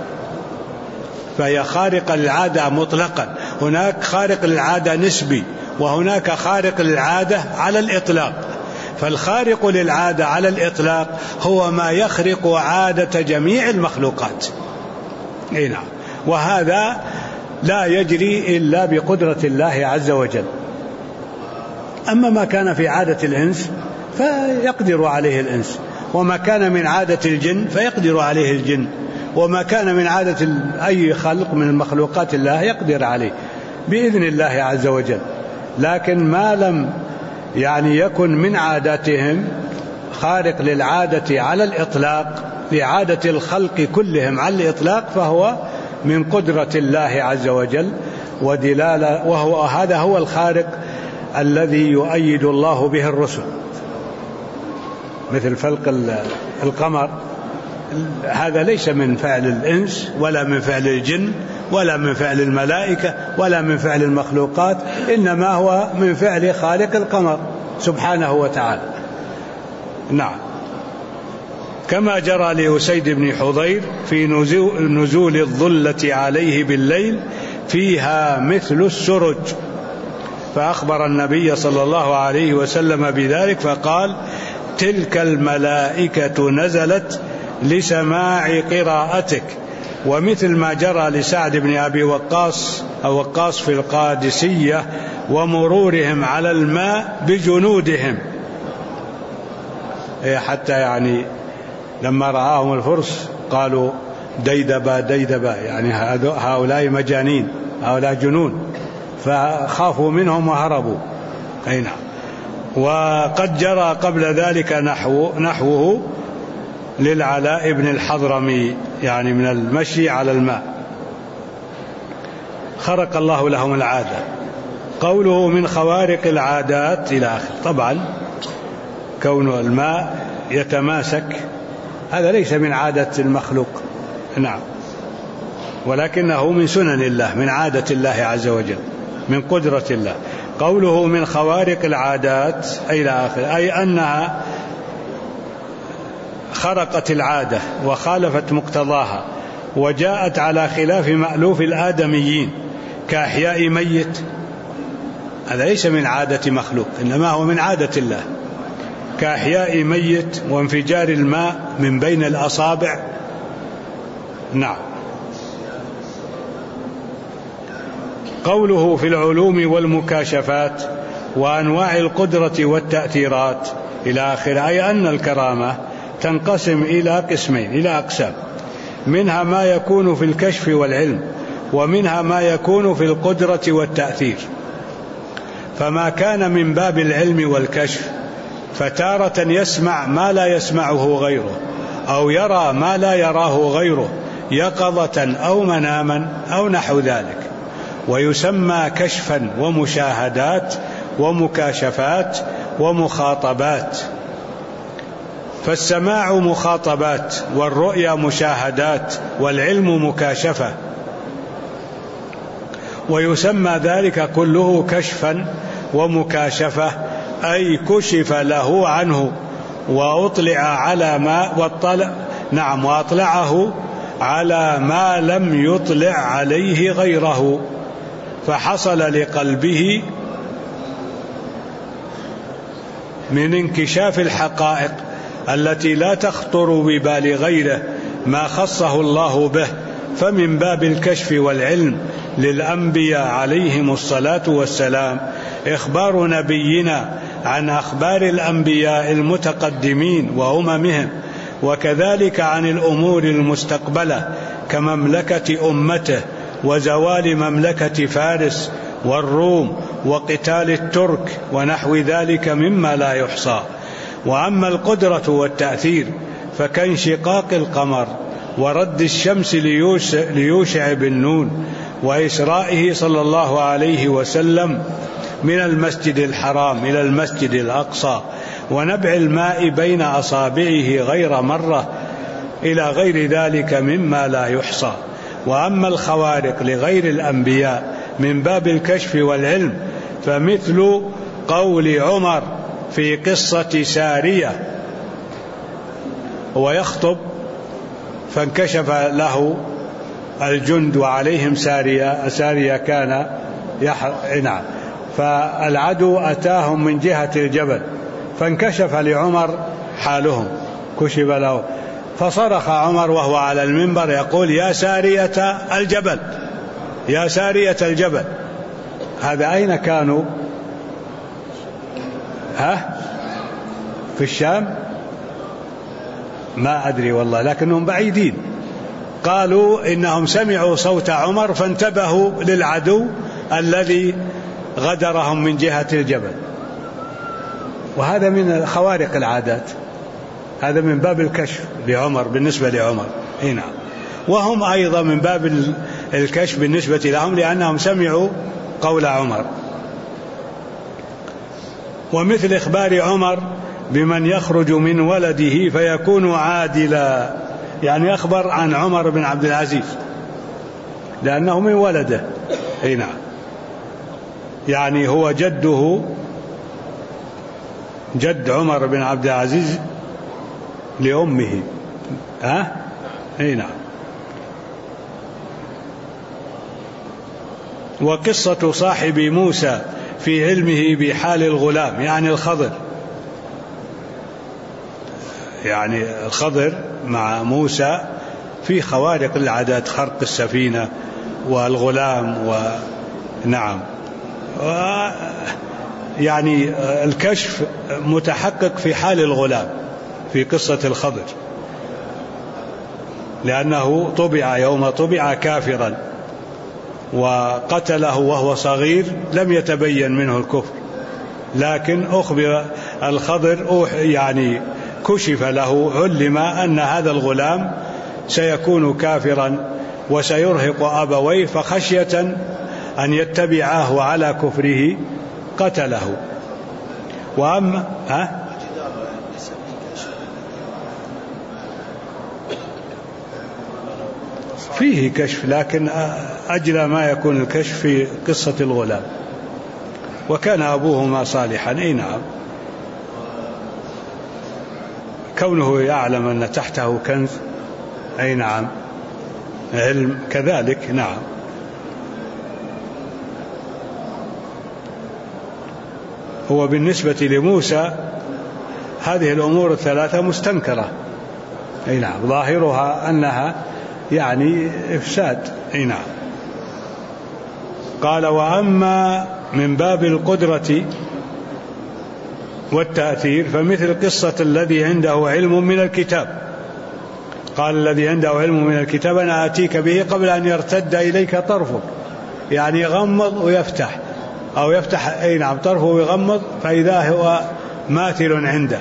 فهي خارقة للعادة مطلقا. هناك خارق للعادة نسبي، وهناك خارق للعادة على الإطلاق. فالخارق للعادة على الإطلاق هو ما يخرق عادة جميع المخلوقات. نعم. وهذا لا يجري إلا بقدرة الله عز وجل. أما ما كان في عادة الإنس فيقدر عليه الإنس، وما كان من عادة الجن فيقدر عليه الجن، وما كان من عادة أي خلق من المخلوقات الله يقدر عليه بإذن الله عز وجل. لكن ما لم يعني يكن من عاداتهم خارق للعادة على الإطلاق، لعادة الخلق كلهم على الإطلاق، فهو من قدرة الله عز وجل ودلالة، هذا هو الخارق الذي يؤيد الله به الرسل، مثل فلق القمر. هذا ليس من فعل الإنس ولا من فعل الجن ولا من فعل الملائكة ولا من فعل المخلوقات، إنما هو من فعل خالق القمر سبحانه وتعالى. نعم. كما جرى لأسيد بن حضير في نزول الظلة عليه بالليل فيها مثل السرج، فأخبر النبي صلى الله عليه وسلم بذلك فقال: تلك الملائكة نزلت لسماع قراءتك. ومثل ما جرى لسعد بن أبي وقاص في القادسية ومرورهم على الماء بجنودهم، حتى يعني لما رآهم الفرس قالوا ديدبا ديدبا، يعني هؤلاء مجانين، هؤلاء جنون، فخافوا منهم وهربوا. أي نعم. وقد جرى قبل ذلك نحوه للعلاء بن الحضرمي، يعني من المشي على الماء، خرق الله لهم العادة. قوله من خوارق العادات إلى آخر. طبعا كون الماء يتماسك هذا ليس من عادة المخلوق، نعم، ولكنه من سنن الله، من عادة الله عز وجل، من قدرة الله. قوله من خوارق العادات إلى آخر، أي أنها خرقت العادة وخالفت مقتضاها وجاءت على خلاف مألوف الآدميين، كأحياء ميت، هذا ليس من عادة مخلوق إنما هو من عادة الله، كأحياء ميت وانفجار الماء من بين الأصابع. نعم. قوله في العلوم والمكاشفات وأنواع القدرة والتأثيرات إلى آخره، أي أن الكرامة تنقسم إلى قسمين، إلى أقسام، منها ما يكون في الكشف والعلم، ومنها ما يكون في القدرة والتأثير. فما كان من باب العلم والكشف فتارة يسمع ما لا يسمعه غيره، أو يرى ما لا يراه غيره يقظة أو مناما أو نحو ذلك، ويسمى كشفا ومشاهدات ومكاشفات ومخاطبات. فالسماع مخاطبات، والرؤيا مشاهدات، والعلم مكاشفة، ويسمى ذلك كله كشفا ومكاشفة، أي كشف له عنه وأطلع على وأطلعه على ما لم يطلع عليه غيره، فحصل لقلبه من انكشاف الحقائق التي لا تخطر ببال غيره ما خصه الله به. فمن باب الكشف والعلم للأنبياء عليهم الصلاة والسلام إخبار نبينا عن أخبار الأنبياء المتقدمين وأممهم، وكذلك عن الأمور المستقبلة كمملكة أمته وزوال مملكة فارس والروم وقتال الترك ونحو ذلك مما لا يحصى. وأما والتأثير فكانشقاق القمر ورد الشمس ليوشع بن نون وإسرائه صلى الله عليه وسلم من المسجد الحرام إلى المسجد الأقصى ونبع الماء بين أصابعه غير مرة إلى غير ذلك مما لا يحصى. وأما الخوارق لغير الأنبياء من باب الكشف والعلم فمثل قول عمر في قصة سارية ويخطب فانكشف له الجند وعليهم سارية كان نعم، فالعدو أتاهم من جهة الجبل فانكشف لعمر حالهم، كشف له، فصرخ عمر وهو على المنبر يقول: يا سارية الجبل، يا سارية الجبل. هذا أين كانوا؟ في الشام؟ ما أدري والله، لكنهم بعيدين. قالوا إنهم سمعوا صوت عمر فانتبهوا للعدو الذي غدرهم من جهة الجبل. وهذا من خوارق العادات، هذا من باب الكشف لعمر بالنسبة لعمر. نعم. وهم أيضا من باب الكشف بالنسبة لهم لأنهم سمعوا قول عمر. ومثل إخبار عمر بمن يخرج من ولده فيكون عادلا، يعني أخبر عن عمر بن عبد العزيز لأنه من ولده. نعم، يعني هو جده، جد عمر بن عبد العزيز لأمه. أي نعم. وقصة صاحب موسى في علمه بحال الغلام يعني الخضر، يعني الخضر مع موسى في خوارق العادات، خرق السفينة والغلام ونعم، يعني الكشف متحقق في حال الغلام في قصة الخضر، لأنه طبع يوم طبع كافرا وقتله وهو صغير، لم يتبين منه الكفر، لكن أخبر الخضر يعني كشف له، علم أن هذا الغلام سيكون كافرا وسيرهق أبويه، فخشية أن يتبعاه على كفره قتله. وأما فيه كشف، لكن أجل ما يكون الكشف في قصة الغلام. وكان أبوهما صالحا. أي نعم. كونه يعلم أن تحته كنز. أي نعم. علم كذلك. نعم. هو بالنسبة لموسى هذه الأمور الثلاثة مستنكرة. أي نعم. ظاهرها أنها يعني إفساد. أي نعم. قال: وأما من باب القدرة والتأثير فمثل قصة الذي عنده علم من الكتاب. قال: الذي عنده علم من الكتاب أنا آتيك به قبل أن يرتد إليك طرفك، يعني يغمض ويفتح، أو يفتح أي نعم طرفه ويغمض فإذا هو ماثل عنده.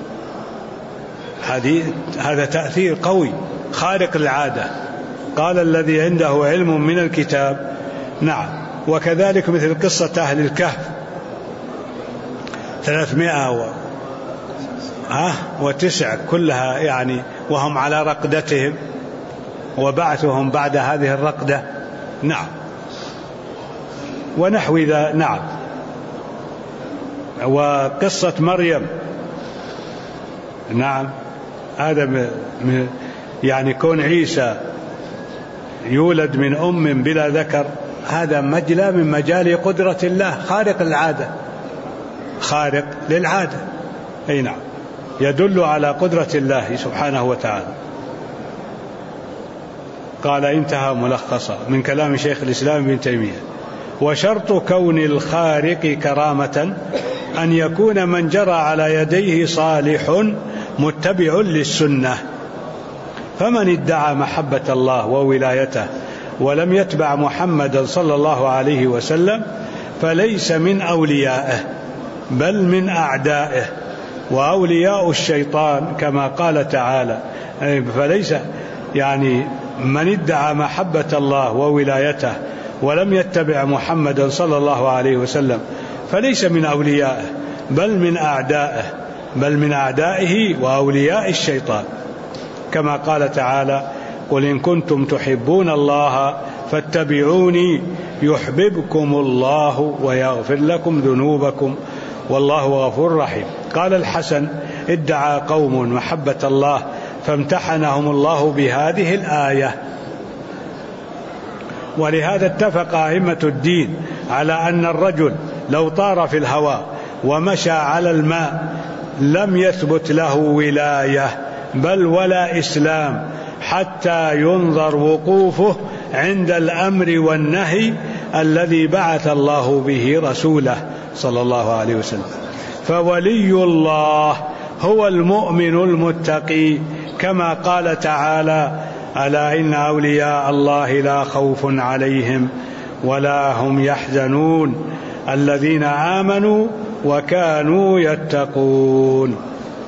هذا تأثير قوي خارق العادة. قال: الذي عنده علم من الكتاب. نعم. وكذلك مثل قصة أهل الكهف 309 كلها يعني وهم على رقدتهم، وبعثهم بعد هذه الرقدة. نعم. ونحو ذا. نعم. وقصة مريم. نعم. هذا يعني كون عيسى يولد من أم بلا ذكر، هذا مجلى من مجال قدرة الله، خارق العادة، خارق للعادة. أي نعم. يدل على قدرة الله سبحانه وتعالى. قال: انتهى ملخصا من كلام شيخ الإسلام ابن تيمية. وشرط كون الخارق كرامة أن يكون من جرى على يديه صالح متبع للسنة، فمن ادعى محبة الله وولايته ولم يتبع محمدا صلى الله عليه وسلم فليس من أوليائه بل من أعدائه، وأولياء الشيطان كما قال تعالى. فليس يعني من ادعى محبة الله وولايته ولم يتبع محمدا صلى الله عليه وسلم فليس من أوليائه بل من أعدائه، بل من أعدائه وأولياء الشيطان، كما قال تعالى: قل إن كنتم تحبون الله فاتبعوني يحببكم الله ويغفر لكم ذنوبكم والله غفور رحيم. قال الحسن: ادعى قوم محبة الله فامتحنهم الله بهذه الآية. ولهذا اتفق أئمة الدين على أن الرجل لو طار في الهواء ومشى على الماء لم يثبت له ولاية بل ولا إسلام حتى ينظر وقوفه عند الأمر والنهي الذي بعث الله به رسوله صلى الله عليه وسلم. فولي الله هو المؤمن المتقي، كما قال تعالى: ألا إن أولياء الله لا خوف عليهم ولا هم يحزنون الذين آمنوا وكانوا يتقون.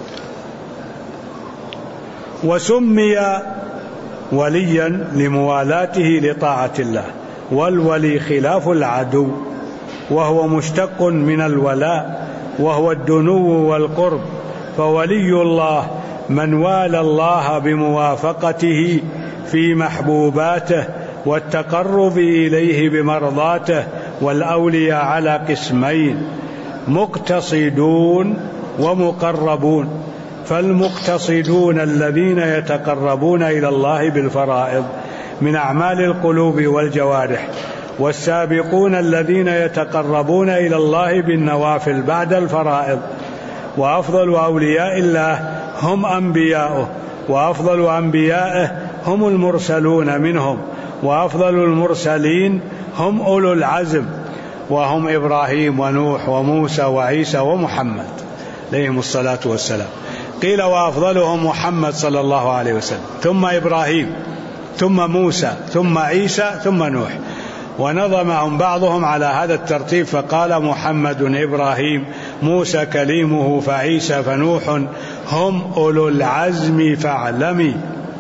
وسمي وليا لموالاته لطاعة الله، والولي خلاف العدو، وهو مشتق من الولاء وهو الدنو والقرب. فولي الله من والى الله بموافقته في محبوباته والتقرب إليه بمرضاته. والأولياء على قسمين: مقتصدون ومقربون. فالمقتصدون الذين يتقربون إلى الله بالفرائض من أعمال القلوب والجوارح، والسابقون الذين يتقربون إلى الله بالنوافل بعد الفرائض. وأفضل أولياء الله هم أنبياؤه، وأفضل أنبيائه هم المرسلون منهم، وأفضل المرسلين هم أولو العزم، وهم إبراهيم ونوح وموسى وعيسى ومحمد عليهم الصلاة والسلام. قيل وأفضلهم محمد صلى الله عليه وسلم، ثم إبراهيم، ثم موسى، ثم عيسى، ثم نوح. ونظمهم بعضهم على هذا الترتيب فقال محمد، إبراهيم، موسى كليمه، فعيسى، فنوح، هم أولو العزم فاعلمي.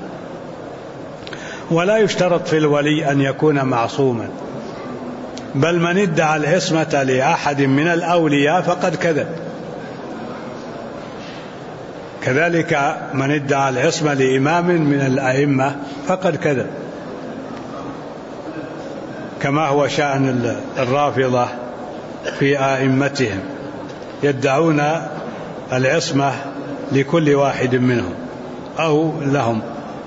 ولا يشترط في الولي أن يكون معصوما، بل من ادعى العصمة لأحد من الأولياء فقد كذب، كذلك من ادعى العصمة لإمام من الأئمة فقد كذب، كما هو شأن الرافضة في أئمتهم، يدعون العصمة لكل واحد منهم أو لهم.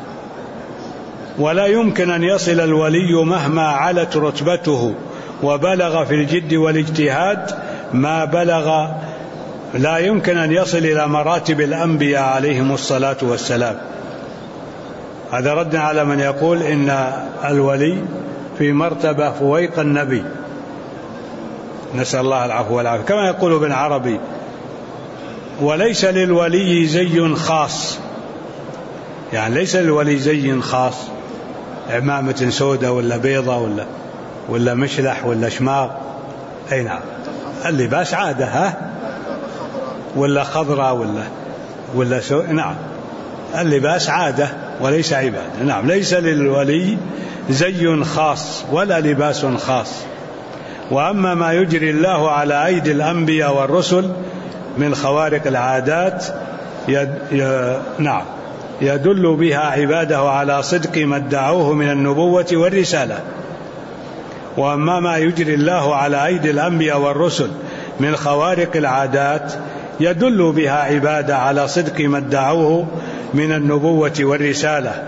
ولا يمكن أن يصل الولي مهما علت رتبته وبلغ في الجد والاجتهاد ما بلغ، لا يمكن أن يصل إلى مراتب الأنبياء عليهم الصلاة والسلام. هذا رد على من يقول إن الولي في مرتبة فويق النبي، نسأل الله العفو والعافية، كما يقول ابن عربي: وليس للولي زي خاص، يعني ليس للولي زي خاص، عمامة سوداء ولا بيضة ولا مشلح ولا شماغ، أي نعم، اللباس عادة، ولا خضراء ولا نعم، اللباس عادة وليس عبادة. نعم، ليس للولي زي خاص ولا لباس خاص. وأما ما يجري الله على أيدي الأنبياء والرسل من خوارق العادات نعم يدل بها عباده على صدق ما ادعوه من النبوة والرسالة. وأما ما يجري الله على أيدي الأنبياء والرسل من خوارق العادات يدل بها عباده على صدق ما ادعوه من النبوة والرسالة،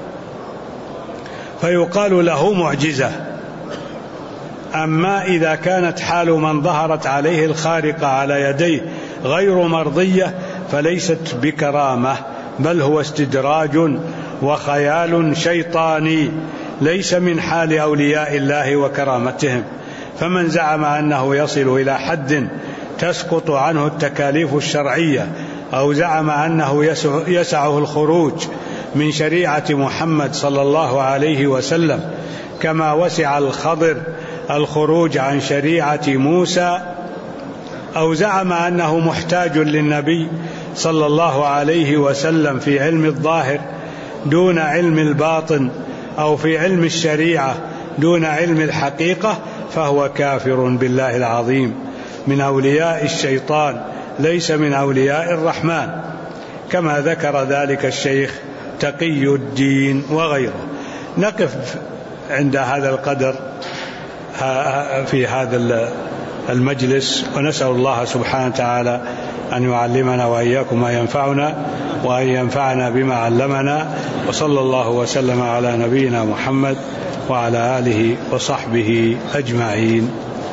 فيقال له معجزة. أما إذا كانت حال من ظهرت عليه الخارقة على يديه غير مرضية فليست بكرامة، بل هو استدراج وخيال شيطاني، ليس من حال أولياء الله وكرامتهم. فمن زعم أنه يصل إلى حد تسقط عنه التكاليف الشرعية، أو زعم أنه يسعه الخروج من شريعة محمد صلى الله عليه وسلم كما وسع الخضر الخروج عن شريعة موسى، أو زعم أنه محتاج للنبي صلى الله عليه وسلم في علم الظاهر دون علم الباطن، أو في علم الشريعة دون علم الحقيقة، فهو كافر بالله العظيم، من أولياء الشيطان ليس من أولياء الرحمن، كما ذكر ذلك الشيخ تقي الدين وغيره. نقف عند هذا القدر في هذا المجلس، ونسأل الله سبحانه وتعالى أن يعلمنا وإياكم ما ينفعنا، وأن ينفعنا بما علمنا. وصلى الله وسلم على نبينا محمد وعلى آله وصحبه أجمعين.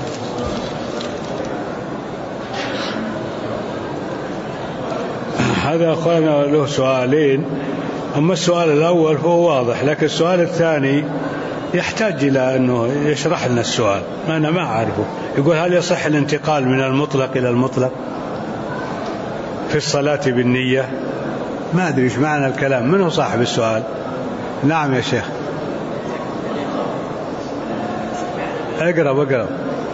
هذا أخوانا له سؤالين، أما السؤال الأول فهو واضح، لكن السؤال الثاني يحتاج إلى أنه يشرح لنا السؤال، أنا ما أعرفه. يقول: هل يصح الانتقال من المطلق إلى المطلق في الصلاة بالنية؟ ما أدري إيش معنى الكلام، من هو صاحب السؤال؟ نعم يا شيخ، اقرب.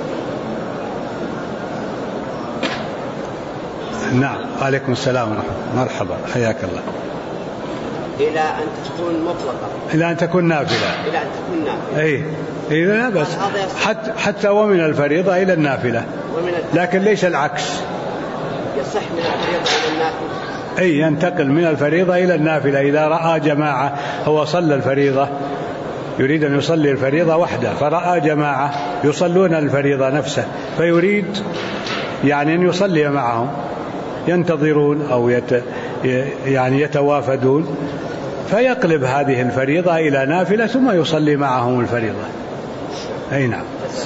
نعم، عليكم السلام ورحمة الله، مرحبا، حياك الله. إلى أن تكون مطلقة، إلى أن تكون نافلة، أي لا بس حتى ومن الفريضة إلى النافلة، لكن ليس العكس. يصح من الفريضة إلى النافلة، أي ينتقل من الفريضة إلى النافلة. إذا رأى جماعة، هو صلى الفريضة، يريد أن يصلي الفريضة وحده، فرأى جماعة يصلون الفريضة نفسه، فيريد يعني أن يصلي معهم، ينتظرون أو يعني يتوافدون، فيقلب هذه الفريضة إلى نافلة ثم يصلي معهم الفريضة. أي نعم.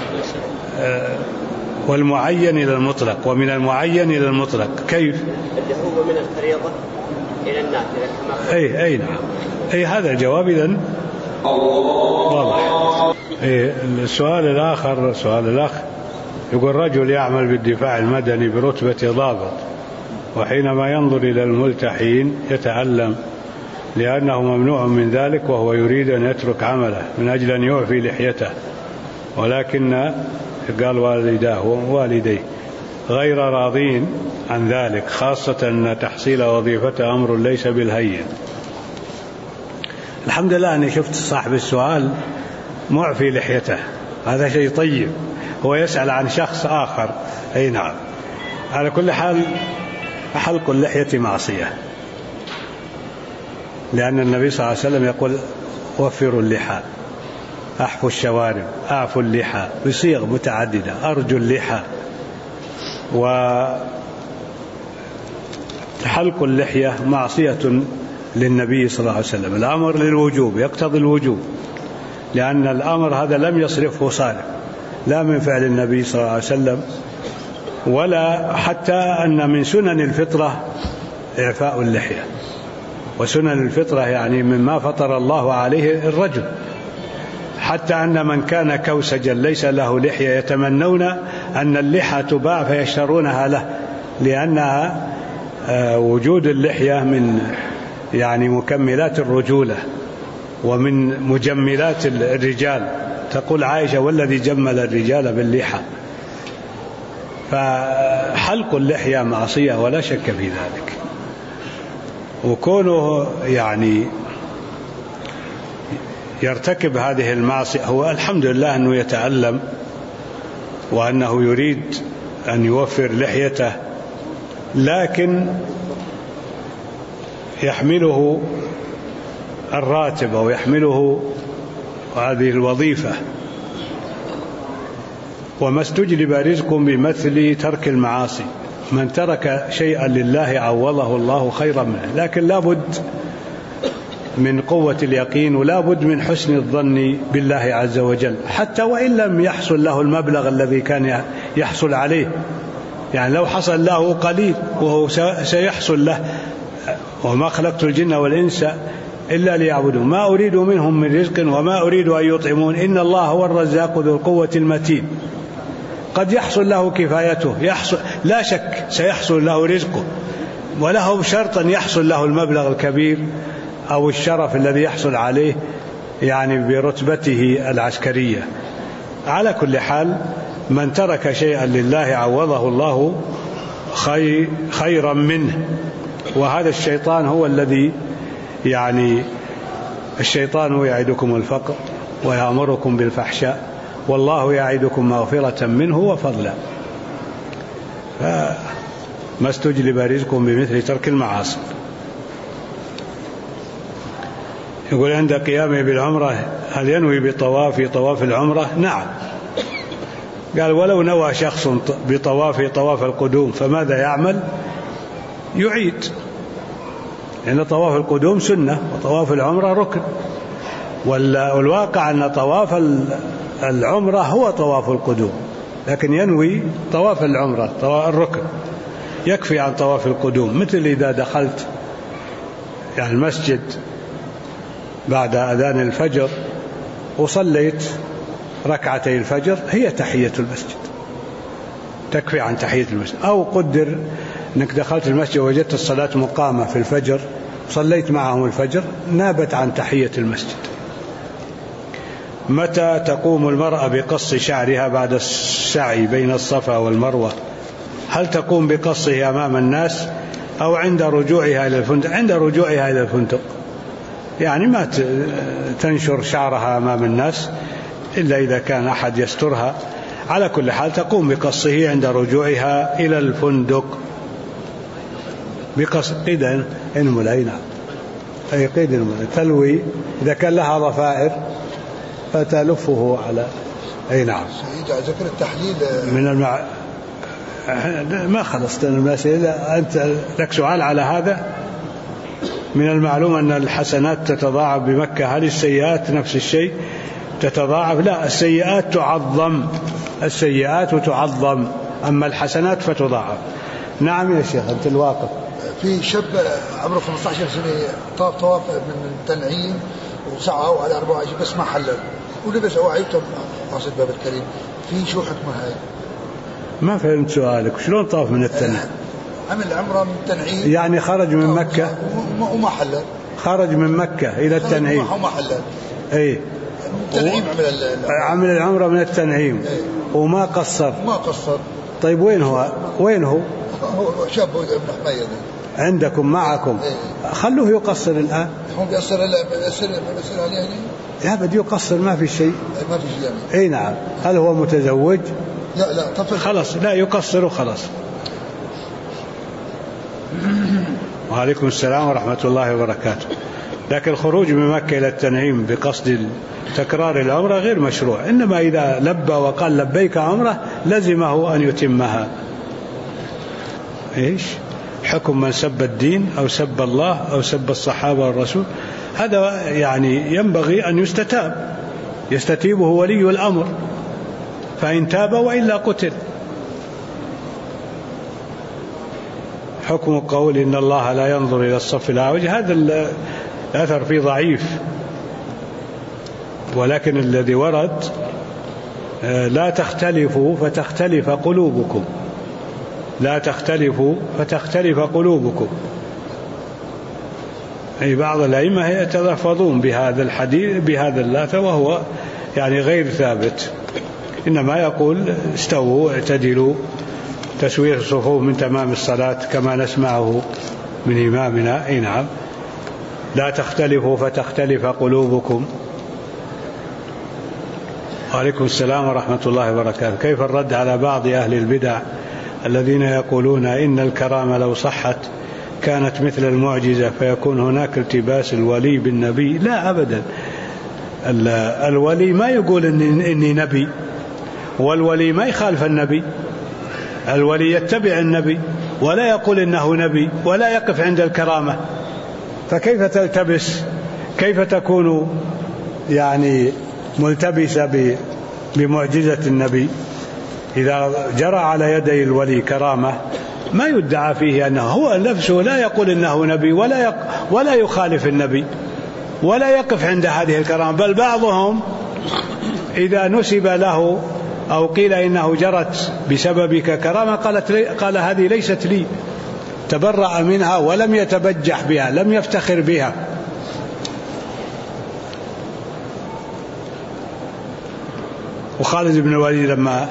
والمعين إلى المطلق، ومن المعين إلى المطلق كيف؟ اللي هو من الفريضة إلى النافلة كما أي نعم. أي هذا الجواب إذن واضح. السؤال الآخر، سؤال الأخ يقول: رجل يعمل بالدفاع المدني برتبة ضابط، وحينما ينظر إلى الملتحين يتألم لأنه ممنوع من ذلك، وهو يريد أن يترك عمله من أجل أن يعفي لحيته، ولكن قال والديه غير راضين عن ذلك، خاصة أن تحصيل وظيفته أمر ليس بالهين. الحمد لله أني شفت صاحب السؤال معفي لحيته، هذا شيء طيب. هو يسأل عن شخص آخر. أي نعم. على كل حال حلق اللحية معصية، لأن النبي صلى الله عليه وسلم يقول: وفروا اللحى، أحفوا الشوارب، أعفوا اللحى، بصيغ متعددة، أرجوا اللحى. وحلق اللحية معصية للنبي صلى الله عليه وسلم. الأمر للوجوب يقتضي الوجوب، لأن الأمر هذا لم يصرفه صالح، لا من فعل النبي صلى الله عليه وسلم، ولا حتى أن من سنن الفطرة إعفاء اللحية. وسنن الفطرة يعني مما فطر الله عليه الرجل، حتى أن من كان كوسجا ليس له لحية يتمنون أن اللحى تباع فيشترونها له، لأنها وجود اللحية من يعني مكملات الرجولة ومن مجملات الرجال. تقول عائشة: والذي جمل الرجال باللحى. فحلق اللحية معصية ولا شك في ذلك. وكونه يعني يرتكب هذه المعصية، هو الحمد لله أنه يتألم وأنه يريد أن يوفر لحيته، لكن يحمله الراتب أو يحمله هذه الوظيفة، وما استجلب رزق بمثل ترك المعاصي. من ترك شيئا لله عوضه الله خيرا منه، لكن لا بد من قوة اليقين ولا بد من حسن الظن بالله عز وجل، حتى وإن لم يحصل له المبلغ الذي كان يحصل عليه. يعني لو حصل له قليل وهو سيحصل له. وما خلقت الجن والإنس إلا ليعبدون ما أريد منهم من رزق وما أريد أن يطعمون إن الله هو الرزاق ذو القوة المتين. قد يحصل له كفايته، لا شك سيحصل له رزقه، وله شرط أن يحصل له المبلغ الكبير أو الشرف الذي يحصل عليه يعني برتبته العسكرية. على كل حال من ترك شيئا لله عوضه الله خيرا منه. وهذا الشيطان هو الذي يعني الشيطان يعدكم الفقر ويأمركم بالفحشاء والله يعدكم مغفرة منه وفضلا. فما استجلب رزق بمثل ترك المعاصي. يقول: عند قيامه بالعمرة هل ينوي بطواف العمرة؟ نعم. قال: ولو نوى شخص طواف القدوم فماذا يعمل؟ يعيد، لأن طواف القدوم سنة وطواف العمرة ركن، والواقع أن طواف العمرة هو طواف القدوم، لكن ينوي طواف العمرة الركن، يكفي عن طواف القدوم. مثل إذا دخلت يعني المسجد بعد أذان الفجر وصليت ركعتي الفجر، هي تحية المسجد، تكفي عن تحية المسجد. أو قدر أنك دخلت المسجد ووجدت الصلاة مقامة في الفجر، صليت معهم الفجر، نابت عن تحية المسجد. متى تقوم المرأة بقص شعرها بعد السعي بين الصفا والمروة؟ هل تقوم بقصه أمام الناس أو عند رجوعها إلى الفندق؟ عند رجوعها إلى الفندق، يعني ما تنشر شعرها أمام الناس إلا إذا كان أحد يسترها. على كل حال تقوم بقصه عند رجوعها إلى الفندق بقص قيد الملينة، أي قيد الملينة تلوي إذا كان لها ضفائر فتلفه على أي نعم. ذكر التحليل من ما خلصت المسألة. أنت لك سؤال على هذا؟ من المعلوم أن الحسنات تتضاعف بمكة، هل السيئات نفس الشيء تتضاعف؟ لا، السيئات تعظم، السيئات تعظم، أما الحسنات فتضاعف. نعم يا شيخ أنت الواقف. في شاب عمره 15 سنة طاف من تنعيم وسعى على 24 بس ما حلل ولبس أواعيته قاصد باب الكريم، في شو حكمه هاي؟ ما فهمت سؤالك، شلون طاف من التنعيم؟ عمل عمره من تنعيم يعني خرج من مكة وما حلل، خرج من مكة إلى التنعيم وما حلل، أي التنعيم عمل العمرة من التنعيم وما قصر. طيب وين هو؟ هو شاب ابن حميد عندكم معكم؟ خلوه يقصر الآن. هو بيقصر عليه؟ لا بده يقصر، ما في شيء. ما في شيء يعني. اي نعم. هل هو متزوج؟ لا طفل. خلاص لا يقصر وخلاص. وعليكم السلام ورحمة الله وبركاته. لكن الخروج من مكة إلى التنعيم بقصد تكرار العمرة غير مشروع، إنما إذا لبى وقال لبيك عمرة لزمه أن يتمها. إيش حكم من سب الدين أو سب الله أو سب الصحابة والرسول؟ هذا يعني ينبغي أن يستتيبه ولي الأمر، فإن تاب وإلا قتل. حكم قول إن الله لا ينظر إلى الصف الأعوج، هذا الأثر فيه ضعيف، ولكن الذي ورد لا تختلفوا فتختلف قلوبكم، لا تختلفوا فتختلف قلوبكم. أي بعض الأئمة يتلفظون بهذا الحديث بهذا الأثر وهو يعني غير ثابت، إنما يقول استووا اعتدلوا، تسوية الصفوف من تمام الصلاة كما نسمعه من إمامنا. أي نعم. لا تختلفوا فتختلف قلوبكم. وعليكم السلام ورحمة الله وبركاته. كيف الرد على بعض أهل البدع الذين يقولون إن الكرامة لو صحت كانت مثل المعجزة فيكون هناك التباس الولي بالنبي؟ لا أبدا، الولي ما يقول إني نبي، والولي ما يخالف النبي، الولي يتبع النبي ولا يقول إنه نبي ولا يقف عند الكرامة، فكيف تلتبس؟ كيف تكون يعني ملتبسة بمعجزة النبي؟ إذا جرى على يدي الولي كرامة ما يدعى فيه أنه هو نفسه لا يقول إنه نبي ولا يخالف النبي ولا يقف عند هذه الكرامة، بل بعضهم إذا نسب له أو قيل إنه جرت بسببك كرامة قال هذه ليست لي، تبرأ منها ولم يتبجح بها، لم يفتخر بها. وخالد بن الوليد لما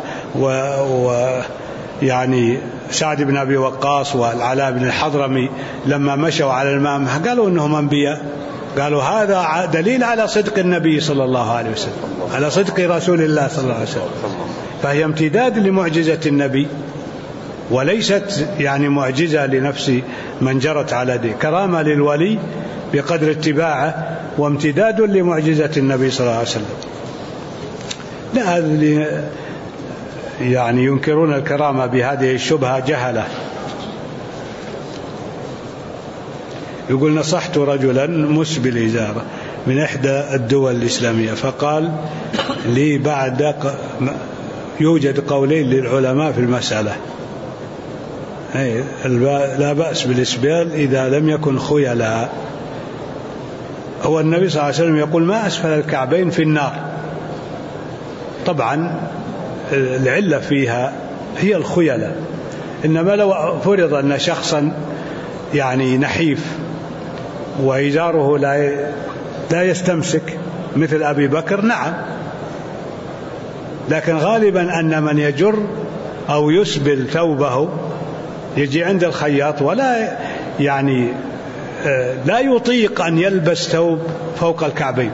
يعني سعد بن أبي وقاص والعلاء بن الحضرمي لما مشوا على الماء قالوا إنهم أنبياء، قالوا هذا دليل على صدق النبي صلى الله عليه وسلم، على صدق رسول الله صلى الله عليه وسلم، فهي امتداد لمعجزة النبي وليست يعني معجزة لنفس من جرت على دي، كرامة للولي بقدر اتباعه وامتداد لمعجزة النبي صلى الله عليه وسلم. لا، هذا يعني ينكرون الكرامة بهذه الشبهة جهلة. يقول نصحت رجلا مسبل إزارة من إحدى الدول الإسلامية فقال لي بعد يوجد قولين للعلماء في المسألة، لا بأس بالإسبال إذا لم يكن خيلا. هو النبي صلى الله عليه وسلم يقول ما أسفل الكعبين في النار، طبعا العلة فيها هي الخيلة، إنما لو فرض أن شخصا يعني نحيف وإزاره لا يستمسك مثل أبي بكر نعم، لكن غالبا أن من يجر أو يسبل ثوبه يجي عند الخياط ولا يعني لا يطيق أن يلبس ثوب فوق الكعبين،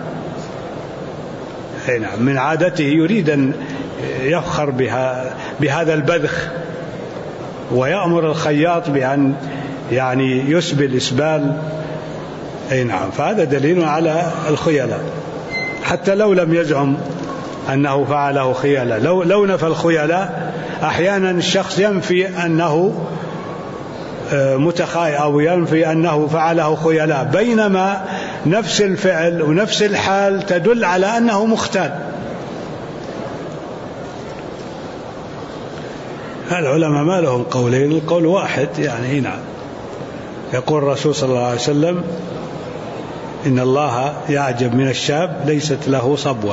نعم من عادته يريد أن يفخر بهذا البذخ ويأمر الخياط بأن يعني يسبل إسبال. أي نعم، فهذا دليل على الخيلة حتى لو لم يزعم أنه فعله خيلة. لو نفى الخيلة أحيانا الشخص ينفي أنه أو ينفي أنه فعله خيلاء، بينما نفس الفعل ونفس الحال تدل على أنه مختال. العلماء ما لهم قولين، القول واحد يعني. نعم، يقول الرسول صلى الله عليه وسلم: إن الله يعجب من الشاب ليست له صبوة،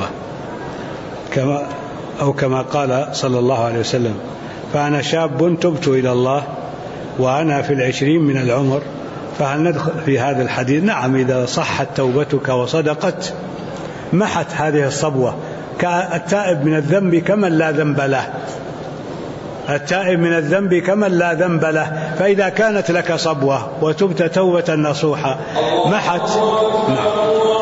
كما قال صلى الله عليه وسلم: فأنا شاب تبت إلى الله وأنا في 20 من العمر. فهل ندخل في هذا الحديث؟ نعم، إذا صحت توبتك وصدقت محت هذه الصبوة، كالتائب من الذنب كمن لا ذنب له. التائب من الذنب كمن لا ذنب له، فإذا كانت لك صبوة وتبت توبة نصوحة محت. نعم.